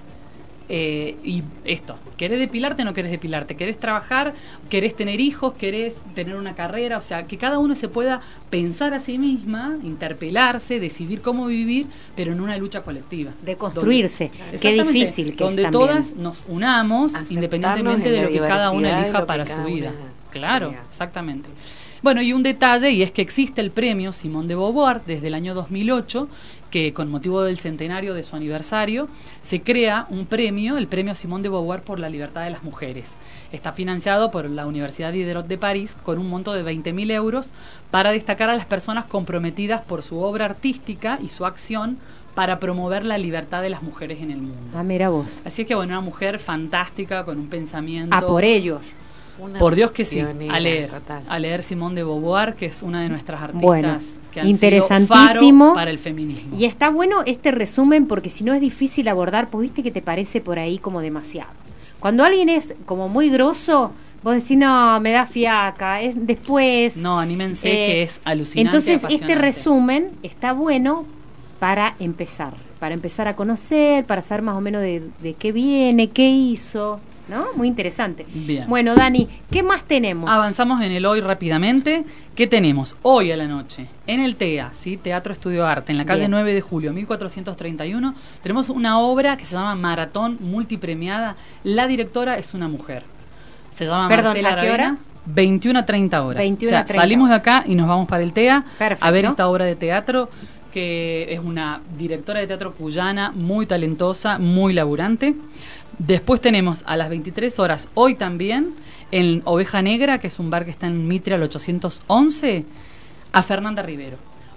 Eh, y esto, ¿querés depilarte o no querés depilarte? ¿Querés trabajar? ¿Querés tener hijos? ¿Querés tener una carrera? O sea, que cada uno se pueda pensar a sí misma, interpelarse, decidir cómo vivir, pero en una lucha colectiva. De construirse. Donde, Qué difícil que donde es también. todas nos unamos, Aceptarnos independientemente en de la lo que cada una diversidad de elija lo que para cada su vida. una Claro, crea. exactamente. Bueno, y un detalle, y es que existe el premio Simone de Beauvoir desde el año dos mil ocho, que con motivo del centenario de su aniversario, se crea un premio, el premio Simone de Beauvoir por la libertad de las mujeres. Está financiado por la Universidad Diderot de París con un monto de veinte mil euros para destacar a las personas comprometidas por su obra artística y su acción para promover la libertad de las mujeres en el mundo. Ah, mira vos. Así que bueno, una mujer fantástica, con un pensamiento... Ah, por ellos. Una Por Dios que sí, pionera, a leer, total. a leer Simone de Beauvoir, que es una de nuestras artistas Bueno, que han interesantísimo. sido faro para el feminismo. Y está bueno este resumen porque si no es difícil abordar, pues viste que te parece por ahí como demasiado. Cuando alguien es como muy grosso, vos decís, no, me da fiaca, es después... No, anímense eh, que es alucinante. Entonces este apasionante. resumen está bueno para empezar, para empezar a conocer, para saber más o menos de, de qué viene, qué hizo... ¿No? Muy interesante. Bien. Bueno, Dani, ¿qué más tenemos? Avanzamos en el hoy rápidamente. ¿Qué tenemos? Hoy a la noche, en el T E A, ¿sí? Teatro Estudio Arte, en la calle Bien. nueve de julio, mil cuatrocientos treinta y uno, tenemos una obra que se llama Maratón multipremiada. La directora es una mujer. Se llama Perdón, Marcela ¿a qué Aravena. hora? veintiuna a treinta horas. veintiuna a o sea, treinta salimos de horas. acá y nos vamos para el T E A Perfecto. a ver esta obra de teatro, que es una directora de teatro cuyana muy talentosa, muy laburante. Después tenemos a las veintitrés horas, hoy también, en Oveja Negra, que es un bar que está en Mitre al ochocientos once, a Fernanda Rivero.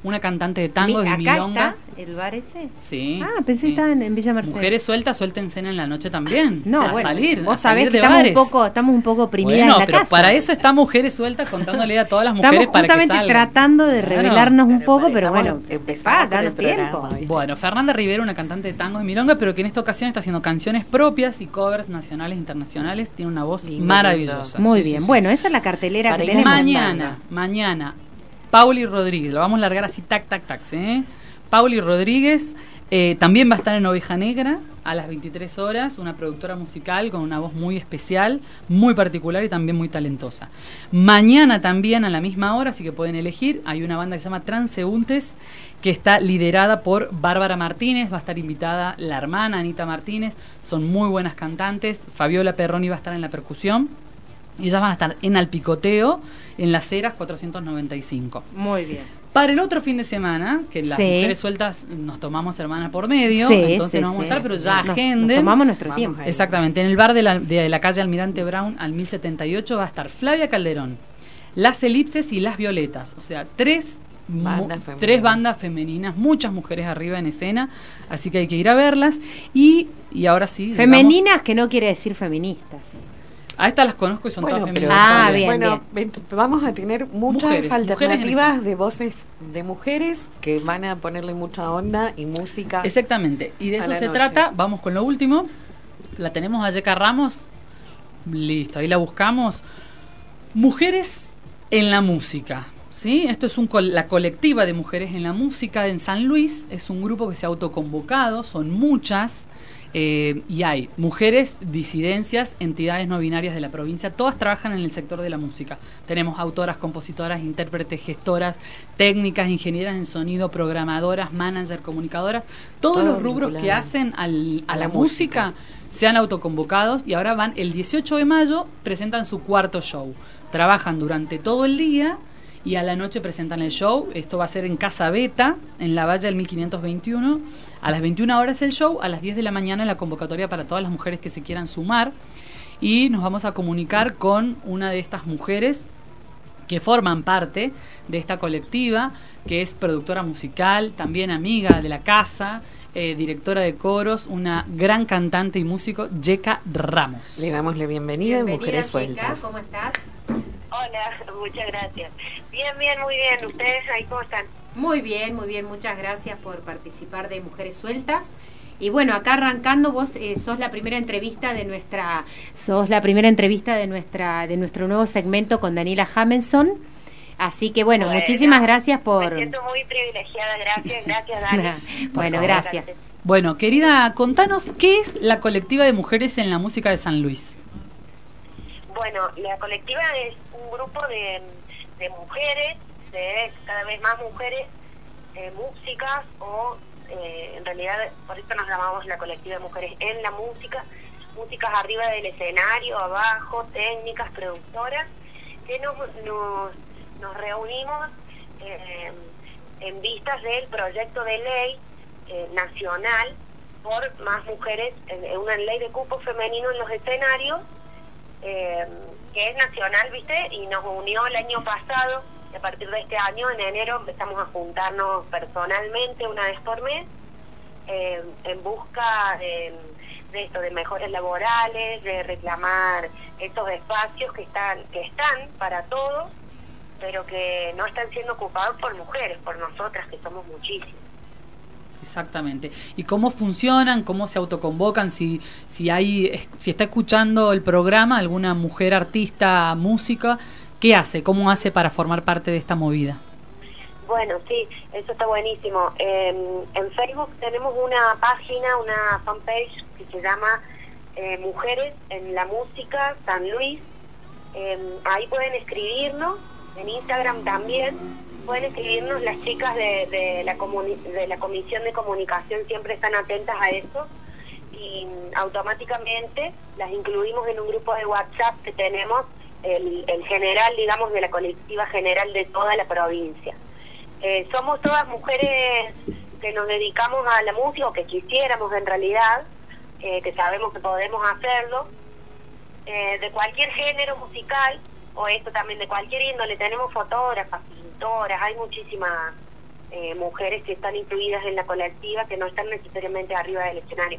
una cantante de tango Mi- de acá milonga. está el bar ese. Sí. Ah, pensé sí. que estaba en, en Villa Mercedes. Mujeres sueltas, suelten cena en la noche también. No, a bueno, salir, vos a sabés salir que de estamos bares. un poco, estamos un poco oprimidas Bueno, en la pero casa. para eso está Mujeres Sueltas contándole a todas las mujeres Estamos para que justamente salgan. tratando de Claro. revelarnos un poco, pero Estamos bueno, empezando pa, con el danos tiempo. programa, ¿viste? Bueno, Fernanda Rivera, una cantante de tango y milonga, pero que en esta ocasión está haciendo canciones propias y covers nacionales e internacionales. Tiene una voz Lindo, maravillosa. Muy Sí, sí, bien, sí. bueno, esa es la cartelera Para que ir tenemos. Mañana, mañana, Pauli Rodríguez, lo vamos a largar así, tac, tac, tac, ¿eh? Pauli Rodríguez eh, también va a estar en Oveja Negra a las veintitrés horas, una productora musical con una voz muy especial, muy particular y también muy talentosa. Mañana también a la misma hora, así que pueden elegir, hay una banda que se llama Transeúntes, que está liderada por Bárbara Martínez, va a estar invitada la hermana Anita Martínez, son muy buenas cantantes, Fabiola Perroni va a estar en la percusión, y ellas van a estar en Alpicoteo, en Las Heras cuatrocientos noventa y cinco. Muy bien. Para el otro fin de semana, que las Sí. mujeres sueltas nos tomamos hermana por medio, Sí, entonces sí, no vamos a sí, estar, pero sí. ya Nos- agenden. nos tomamos nuestro Vamos tiempo. ahí. Exactamente, en el bar de la, de la calle Almirante Brown al mil setenta y ocho va a estar Flavia Calderón, Las Elipses y Las Violetas, o sea, tres mu- Bandas femeninas. tres bandas femeninas, muchas mujeres arriba en escena, así que hay que ir a verlas. Y, y ahora sí, llegamos- Femeninas, que no quiere decir feministas. a estas las conozco y son Bueno, todas pero- femeninas. Ah, Sole. bien, bueno, ven- vamos a tener muchas Mujeres, alternativas mujeres en de voces de mujeres que van a ponerle mucha onda y música. Exactamente, y de a eso la se noche. trata. Vamos con lo último. La tenemos a Yeca Ramos. Listo, ahí la buscamos. Mujeres en la música. ¿Sí? Esto es un col- la colectiva de mujeres en la música en San Luis. Es un grupo que se ha autoconvocado, son muchas. Eh, y hay mujeres, disidencias, entidades no binarias de la provincia, todas trabajan en el sector de la música. Tenemos autoras, compositoras, intérpretes, gestoras, técnicas, ingenieras en sonido, programadoras, manager, comunicadoras, todos Todo los rubros vinculado que hacen al- a, a la, la música, música. se han autoconvocados y ahora van el dieciocho de mayo, presentan su cuarto show. Trabajan durante todo el día y a la noche presentan el show. Esto va a ser en Casa Beta, en la Valle del mil quinientos veintiuno. A las veintiuna horas el show, a las diez de la mañana la convocatoria para todas las mujeres que se quieran sumar. Y nos vamos a comunicar con una de estas mujeres que forman parte de esta colectiva, que es productora musical, también amiga de la casa, eh, directora de coros, una gran cantante y músico, Yeca Ramos. Le damos la bienvenida, en Mujeres Yeca, Sueltas. ¿cómo estás? Hola, muchas gracias. Bien, bien, muy bien. ¿Ustedes ahí cómo están? Muy bien, muy bien, muchas gracias por participar de Mujeres Sueltas. Y bueno, acá arrancando, vos eh, sos la primera entrevista de nuestra, sos la primera entrevista de nuestra, de nuestro nuevo segmento con Daniela Hamenson. Así que bueno, Bueno, muchísimas gracias por. Me siento muy privilegiada, gracias, gracias, Dani. Bueno, Por favor, gracias. Bueno, querida, contanos, ¿qué es la colectiva de mujeres en la música de San Luis? Bueno, la colectiva es un grupo de, de mujeres, de cada vez más mujeres, eh, músicas o eh, en realidad por eso nos llamamos la colectiva de mujeres en la música, músicas arriba del escenario, abajo, técnicas, productoras, que nos, nos, nos reunimos eh, en vistas del proyecto de ley eh, nacional por más mujeres, eh, una ley de cupo femenino en los escenarios, Eh, que es nacional, ¿viste? Y nos unió el año pasado, y a partir de este año, en enero, empezamos a juntarnos personalmente una vez por mes, eh, en busca de, de esto, de mejores laborales, de reclamar estos espacios que están, que están para todos, pero que no están siendo ocupados por mujeres, por nosotras, que somos muchísimas. Exactamente. ¿Y cómo funcionan? ¿Cómo se autoconvocan? Si si hay si está escuchando el programa alguna mujer artista, música, ¿qué hace? ¿Cómo hace para formar parte de esta movida? Bueno, sí, eso está buenísimo. En, en Facebook tenemos una página, una fanpage que se llama eh, Mujeres en la Música San Luis. Eh, ahí pueden escribirnos, en Instagram también. Pueden escribirnos, las chicas de, de, la comuni- de la Comisión de Comunicación siempre están atentas a eso y automáticamente las incluimos en un grupo de WhatsApp que tenemos, el, el general, digamos, de la colectiva general de toda la provincia. Eh, somos todas mujeres que nos dedicamos a la música, o que quisiéramos en realidad, eh, que sabemos que podemos hacerlo, eh, de cualquier género musical, o esto también de cualquier índole. Tenemos fotógrafas, pintoras, hay muchísimas eh, mujeres que están incluidas en la colectiva, que no están necesariamente arriba del escenario.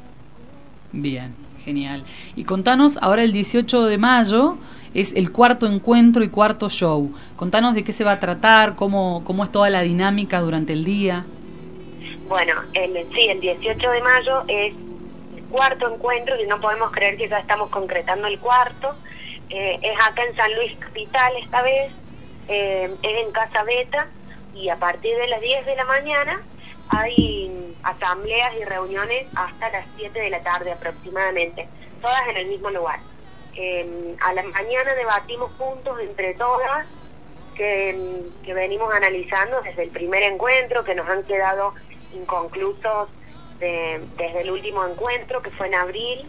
Bien, genial. Y contanos, ahora el dieciocho de mayo es el cuarto encuentro y cuarto show. Contanos de qué se va a tratar, cómo, cómo es toda la dinámica durante el día. Bueno, el, sí, el dieciocho de mayo es el cuarto encuentro y no podemos creer que ya estamos concretando el cuarto. Eh, es acá en San Luis Capital esta vez, eh, es en Casa Beta, y a partir de las diez de la mañana hay asambleas y reuniones hasta las siete de la tarde aproximadamente, todas en el mismo lugar. Eh, a la mañana debatimos juntos entre todas que, que venimos analizando desde el primer encuentro, que nos han quedado inconclusos de, desde el último encuentro, que fue en abril.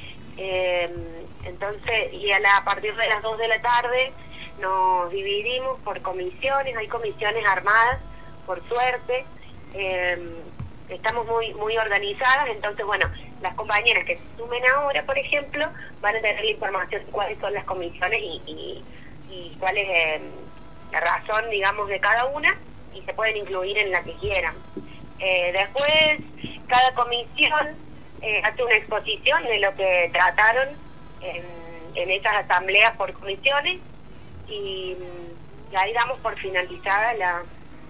Eh, entonces, y a, la, a partir de las dos de la tarde nos dividimos por comisiones, hay comisiones armadas, por suerte. Eh, estamos muy muy organizadas, entonces bueno, las compañeras que se sumen ahora, por ejemplo, van a tener la información de cuáles son las comisiones y, y, y cuál es eh, la razón, digamos, de cada una, y se pueden incluir en la que quieran. Eh, después, cada comisión eh, hace una exposición de lo que trataron en, en esas asambleas por comisiones, y, y ahí damos por finalizada la,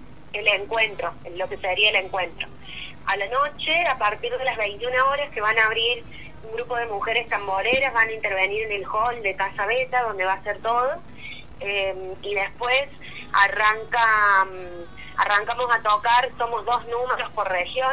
el encuentro, lo que sería el encuentro. A la noche, a partir de las veintiuna horas, que van a abrir un grupo de mujeres tamboreras, van a intervenir en el hall de Casa Beta, donde va a ser todo, eh, y después arranca arrancamos a tocar, somos dos números por región,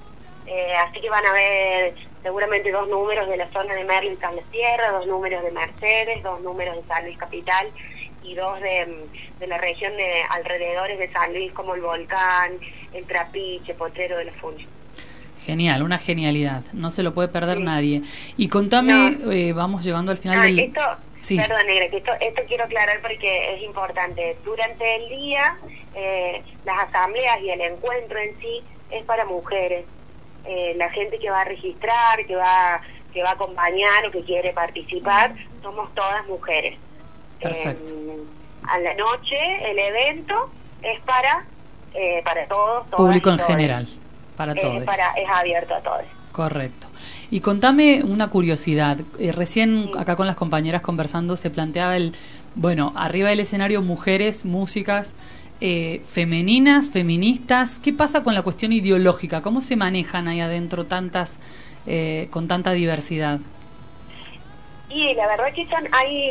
eh, así que van a haber seguramente dos números de la zona de Merlo y San Luis Sierra, dos números de Mercedes, dos números de San Luis Capital, y dos de, de la región de alrededores de San Luis, como el Volcán, el Trapiche, Potrero de los Funchos. Genial, una genialidad, no se lo puede perder sí. nadie. Y contame, no. eh, vamos llegando al final ah, del... Esto, sí. Perdón, Negra, que esto, esto quiero aclarar porque es importante. Durante el día, eh, las asambleas y el encuentro en sí es para mujeres. Eh, la gente que va a registrar, que va, que va a acompañar o que quiere participar, somos todas mujeres. Perfecto. Eh, a la noche el evento es para eh, para todos, todas público en todos. general, para eh, todos. Para, es abierto a todos. Correcto. Y contame una curiosidad. Eh, recién sí. acá con las compañeras conversando se planteaba el, bueno, arriba del escenario mujeres, músicas, eh, femeninas, feministas. ¿Qué pasa con la cuestión ideológica? ¿Cómo se manejan ahí adentro tantas, eh, con tanta diversidad? Y la verdad que son, hay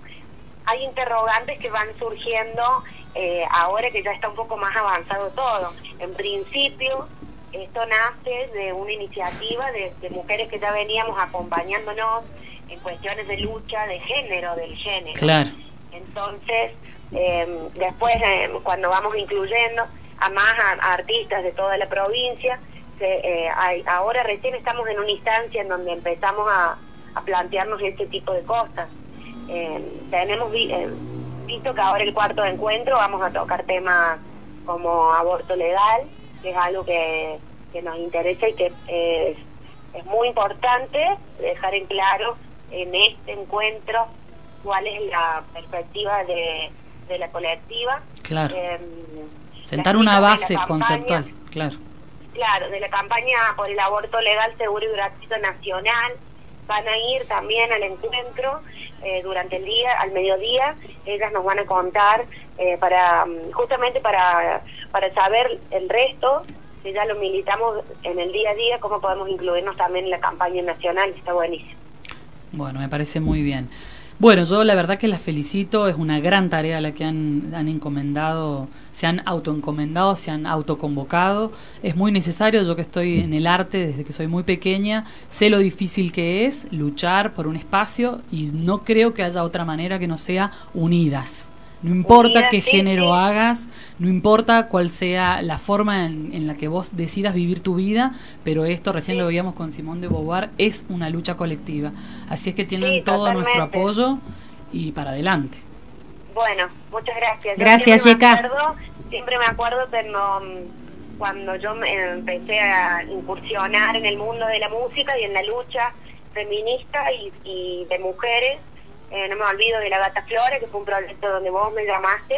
hay interrogantes que van surgiendo eh, ahora que ya está un poco más avanzado todo. En principio, esto nace de una iniciativa de, de mujeres que ya veníamos acompañándonos en cuestiones de lucha de género, del género. Claro. Entonces, eh, después, eh, cuando vamos incluyendo a más a, a artistas de toda la provincia, se, eh, hay, ahora recién estamos en una instancia en donde empezamos a, a plantearnos este tipo de cosas. Eh, tenemos vi, eh, visto que ahora el cuarto encuentro vamos a tocar temas como aborto legal, que es algo que, que nos interesa y que eh, es muy importante dejar en claro en este encuentro cuál es la perspectiva de, de la colectiva. Claro. Eh, Sentar una base conceptual, claro. Claro, de la campaña por el aborto legal, seguro y gratuito nacional. Van a ir también al encuentro eh, durante el día, al mediodía. Ellas nos van a contar eh, para justamente para para saber el resto, que ya lo militamos en el día a día, cómo podemos incluirnos también en la campaña nacional. Está buenísimo. Bueno, me parece muy bien. Bueno, yo la verdad que las felicito, es una gran tarea la que han, han encomendado, se han autoencomendado, se han autoconvocado, es muy necesario, yo que estoy en el arte desde que soy muy pequeña, sé lo difícil que es luchar por un espacio y no creo que haya otra manera que no sea unidas. No importa Unidas, qué sí, género sí. hagas, no importa cuál sea la forma en, en la que vos decidas vivir tu vida, pero esto recién sí. lo veíamos con Simone de Beauvoir, es una lucha colectiva. Así es que tienen Sí, todo totalmente. nuestro apoyo y para adelante. Bueno, muchas gracias. Yo Gracias, siempre me Yeka. acuerdo- Siempre me acuerdo que no, cuando yo me empecé a incursionar en el mundo de la música y en la lucha feminista y, y de mujeres, eh, no me olvido de La Gata Flora, que fue un proyecto donde vos me llamaste,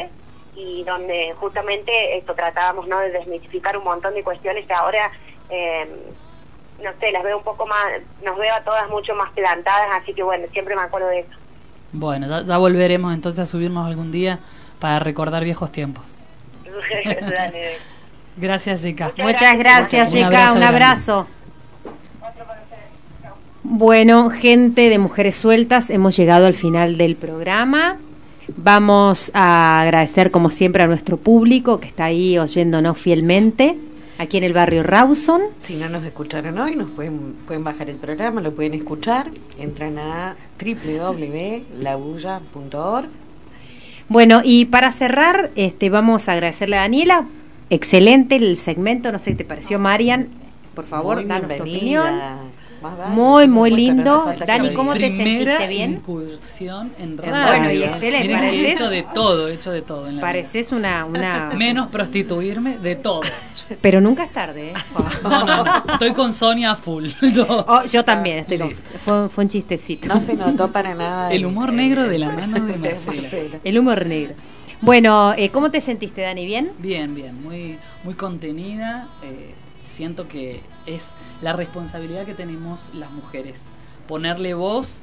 y donde justamente esto tratábamos, ¿no?, de desmitificar un montón de cuestiones que ahora, eh, no sé, las veo un poco más, nos veo a todas mucho más plantadas, así que bueno, siempre me acuerdo de eso. Bueno, ya, ya volveremos entonces a subirnos algún día para recordar viejos tiempos. Dale. Gracias, Yeka. Muchas gracias, Yeka. Un abrazo. Otro para ustedes. Chao. Bueno, gente de Mujeres Sueltas, hemos llegado al final del programa. Vamos a agradecer como siempre a nuestro público que está ahí oyéndonos fielmente, aquí en el barrio Rawson. Si no nos escucharon hoy, nos pueden, pueden bajar el programa, lo pueden escuchar. Entran a doble u doble u doble u punto la bulla punto org. Bueno, y para cerrar, este, vamos a agradecerle a Daniela. Excelente el segmento, no sé qué te pareció, Marian. Por favor, Muy danos tu bienvenida. opinión. Más vale, Muy, muy por supuesto, lindo. no hace falta Dani, que ¿cómo lo te diga. sentiste bien? Incursión en En radio. Bueno, y excelente, Miren que he pareces, hecho de todo, he hecho de todo en la pareces una, una... vida. Menos prostituirme, de todo. Pero nunca es tarde, ¿eh? No, no, no, estoy con Sonia full. Yo, Oh, yo también estoy con... Fue, fue un chistecito. No se notó para nada. el humor negro de la mano de de Marcela. Marcela. El humor negro. Bueno, eh, ¿cómo te sentiste, Dani? ¿Bien? Bien, bien, muy, muy contenida. Eh, siento que es la responsabilidad que tenemos las mujeres, ponerle voz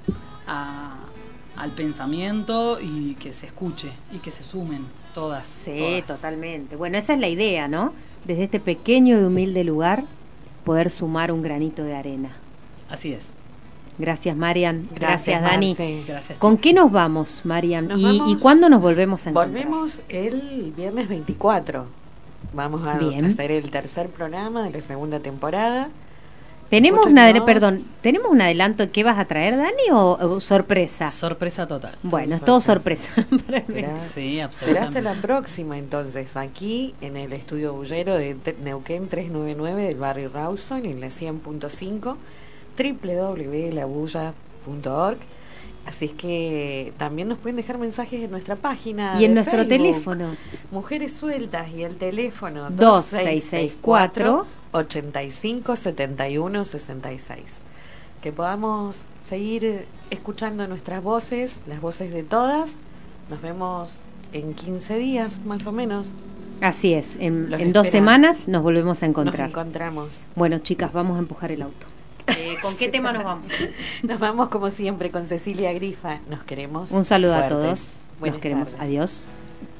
a, al pensamiento y que se escuche y que se sumen todas. Sí, todas. totalmente. Bueno, esa es la idea, ¿no? Desde este pequeño y humilde lugar, poder sumar un granito de arena. Así es. Gracias, Marian. Gracias, Gracias, Dani. Marce. Gracias. ¿Con chicos. qué nos vamos, Marian? Nos ¿Y, vamos- ¿Y cuándo nos volvemos a encontrar? Volvemos el viernes veinticuatro. Vamos a Bien. hacer el tercer programa de la segunda temporada. ¿Tenemos un Escúchenos. perdón, ¿tenemos un adelanto de qué vas a traer, Dani, o, o sorpresa? Sorpresa total. Bueno, es todo sorpresa. Para mí. Será, Sí, será absolutamente. hasta la próxima entonces, aquí en el estudio bullero de Te- Neuquén trescientos noventa y nueve del barrio Rawson, en la cien punto cinco, doble u doble u doble u punto la bulla punto org. Así es que también nos pueden dejar mensajes en nuestra página Y en de nuestro Facebook, teléfono. Mujeres Sueltas, y el teléfono dos seis seis cuatro ochenta y cinco setenta y uno sesenta y seis. Que podamos seguir escuchando nuestras voces, las voces de todas. Nos vemos en quince días más o menos. Así es, en, Los en dos esperamos. semanas nos volvemos a encontrar. Nos encontramos. Bueno, chicas, vamos a empujar el auto. Eh, ¿Con qué tema nos vamos? Nos vamos como siempre con Cecilia Grifa. Nos queremos. Un saludo fuertes. a todos. Buenas Nos queremos. tardes. Adiós.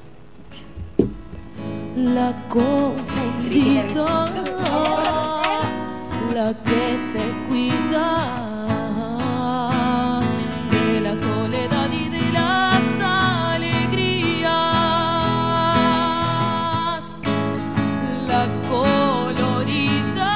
La confundida, la que se cuida de la soledad y de las alegrías, la colorida.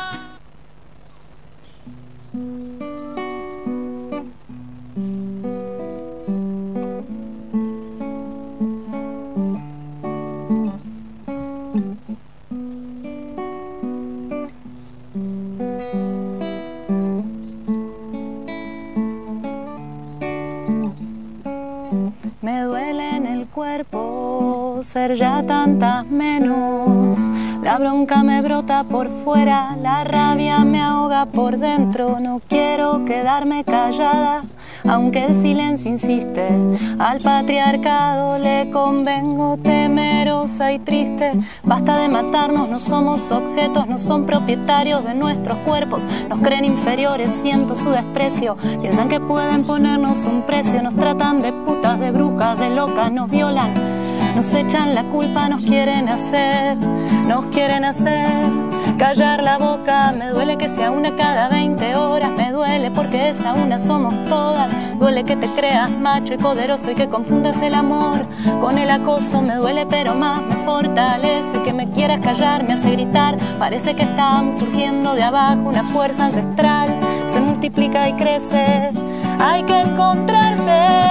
Me duele en el cuerpo ser ya tantas menos. La bronca me brota por fuera, la rabia me ahoga por dentro. No quiero quedarme callada, aunque el silencio insiste. Al patriarcado le convengo temerosa y triste. Basta de matarnos, no somos objetos, no son propietarios de nuestros cuerpos. Nos creen inferiores, siento su desprecio. Piensan que pueden ponernos un precio. Nos tratan de putas, de brujas, de locas, nos violan. Nos echan la culpa, nos quieren hacer, nos quieren hacer callar la boca. Me duele que sea una cada veinte horas, me duele porque esa una somos todas. Duele que te creas macho y poderoso y que confundas el amor con el acoso. Me duele pero más me fortalece que me quieras callar, me hace gritar. Parece que estamos surgiendo de abajo, una fuerza ancestral se multiplica y crece. Hay que encontrarse,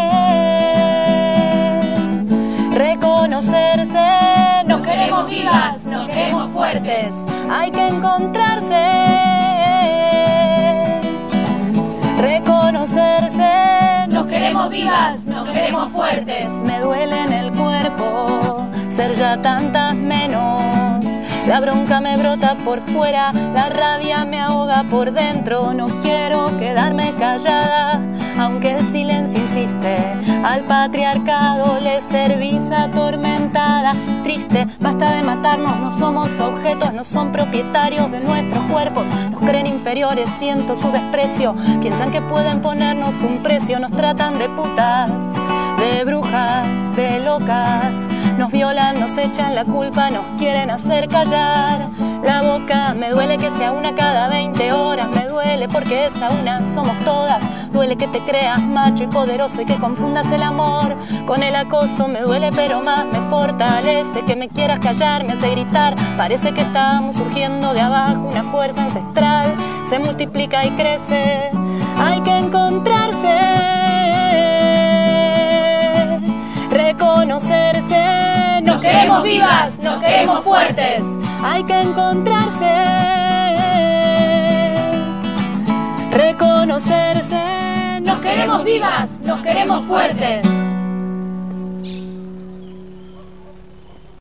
reconocerse. Nos queremos vivas, nos queremos fuertes. Hay que encontrarse, reconocerse. Nos queremos vivas, nos queremos fuertes. Me duele en el cuerpo ser ya tantas menos. La bronca me brota por fuera, la rabia me ahoga por dentro. No quiero quedarme callada, aunque el silencio insiste. Al patriarcado le servís atormentada, triste. Basta de matarnos, no somos objetos, no son propietarios de nuestros cuerpos. Nos creen inferiores, siento su desprecio. Piensan que pueden ponernos un precio. Nos tratan de putas, de brujas, de locas. Nos violan, nos echan la culpa, nos quieren hacer callar la boca. Me duele que sea una cada veinte horas. Me duele porque esa una somos todas. Duele que te creas macho y poderoso y que confundas el amor con el acoso. Me duele pero más me fortalece que me quieras callar, me hace gritar. Parece que estamos surgiendo de abajo, una fuerza ancestral se multiplica y crece. Hay que encontrarse, reconocerse. Nos queremos vivas, nos queremos fuertes. Hay que encontrarse, reconocerse. Nos queremos vivas, nos queremos fuertes.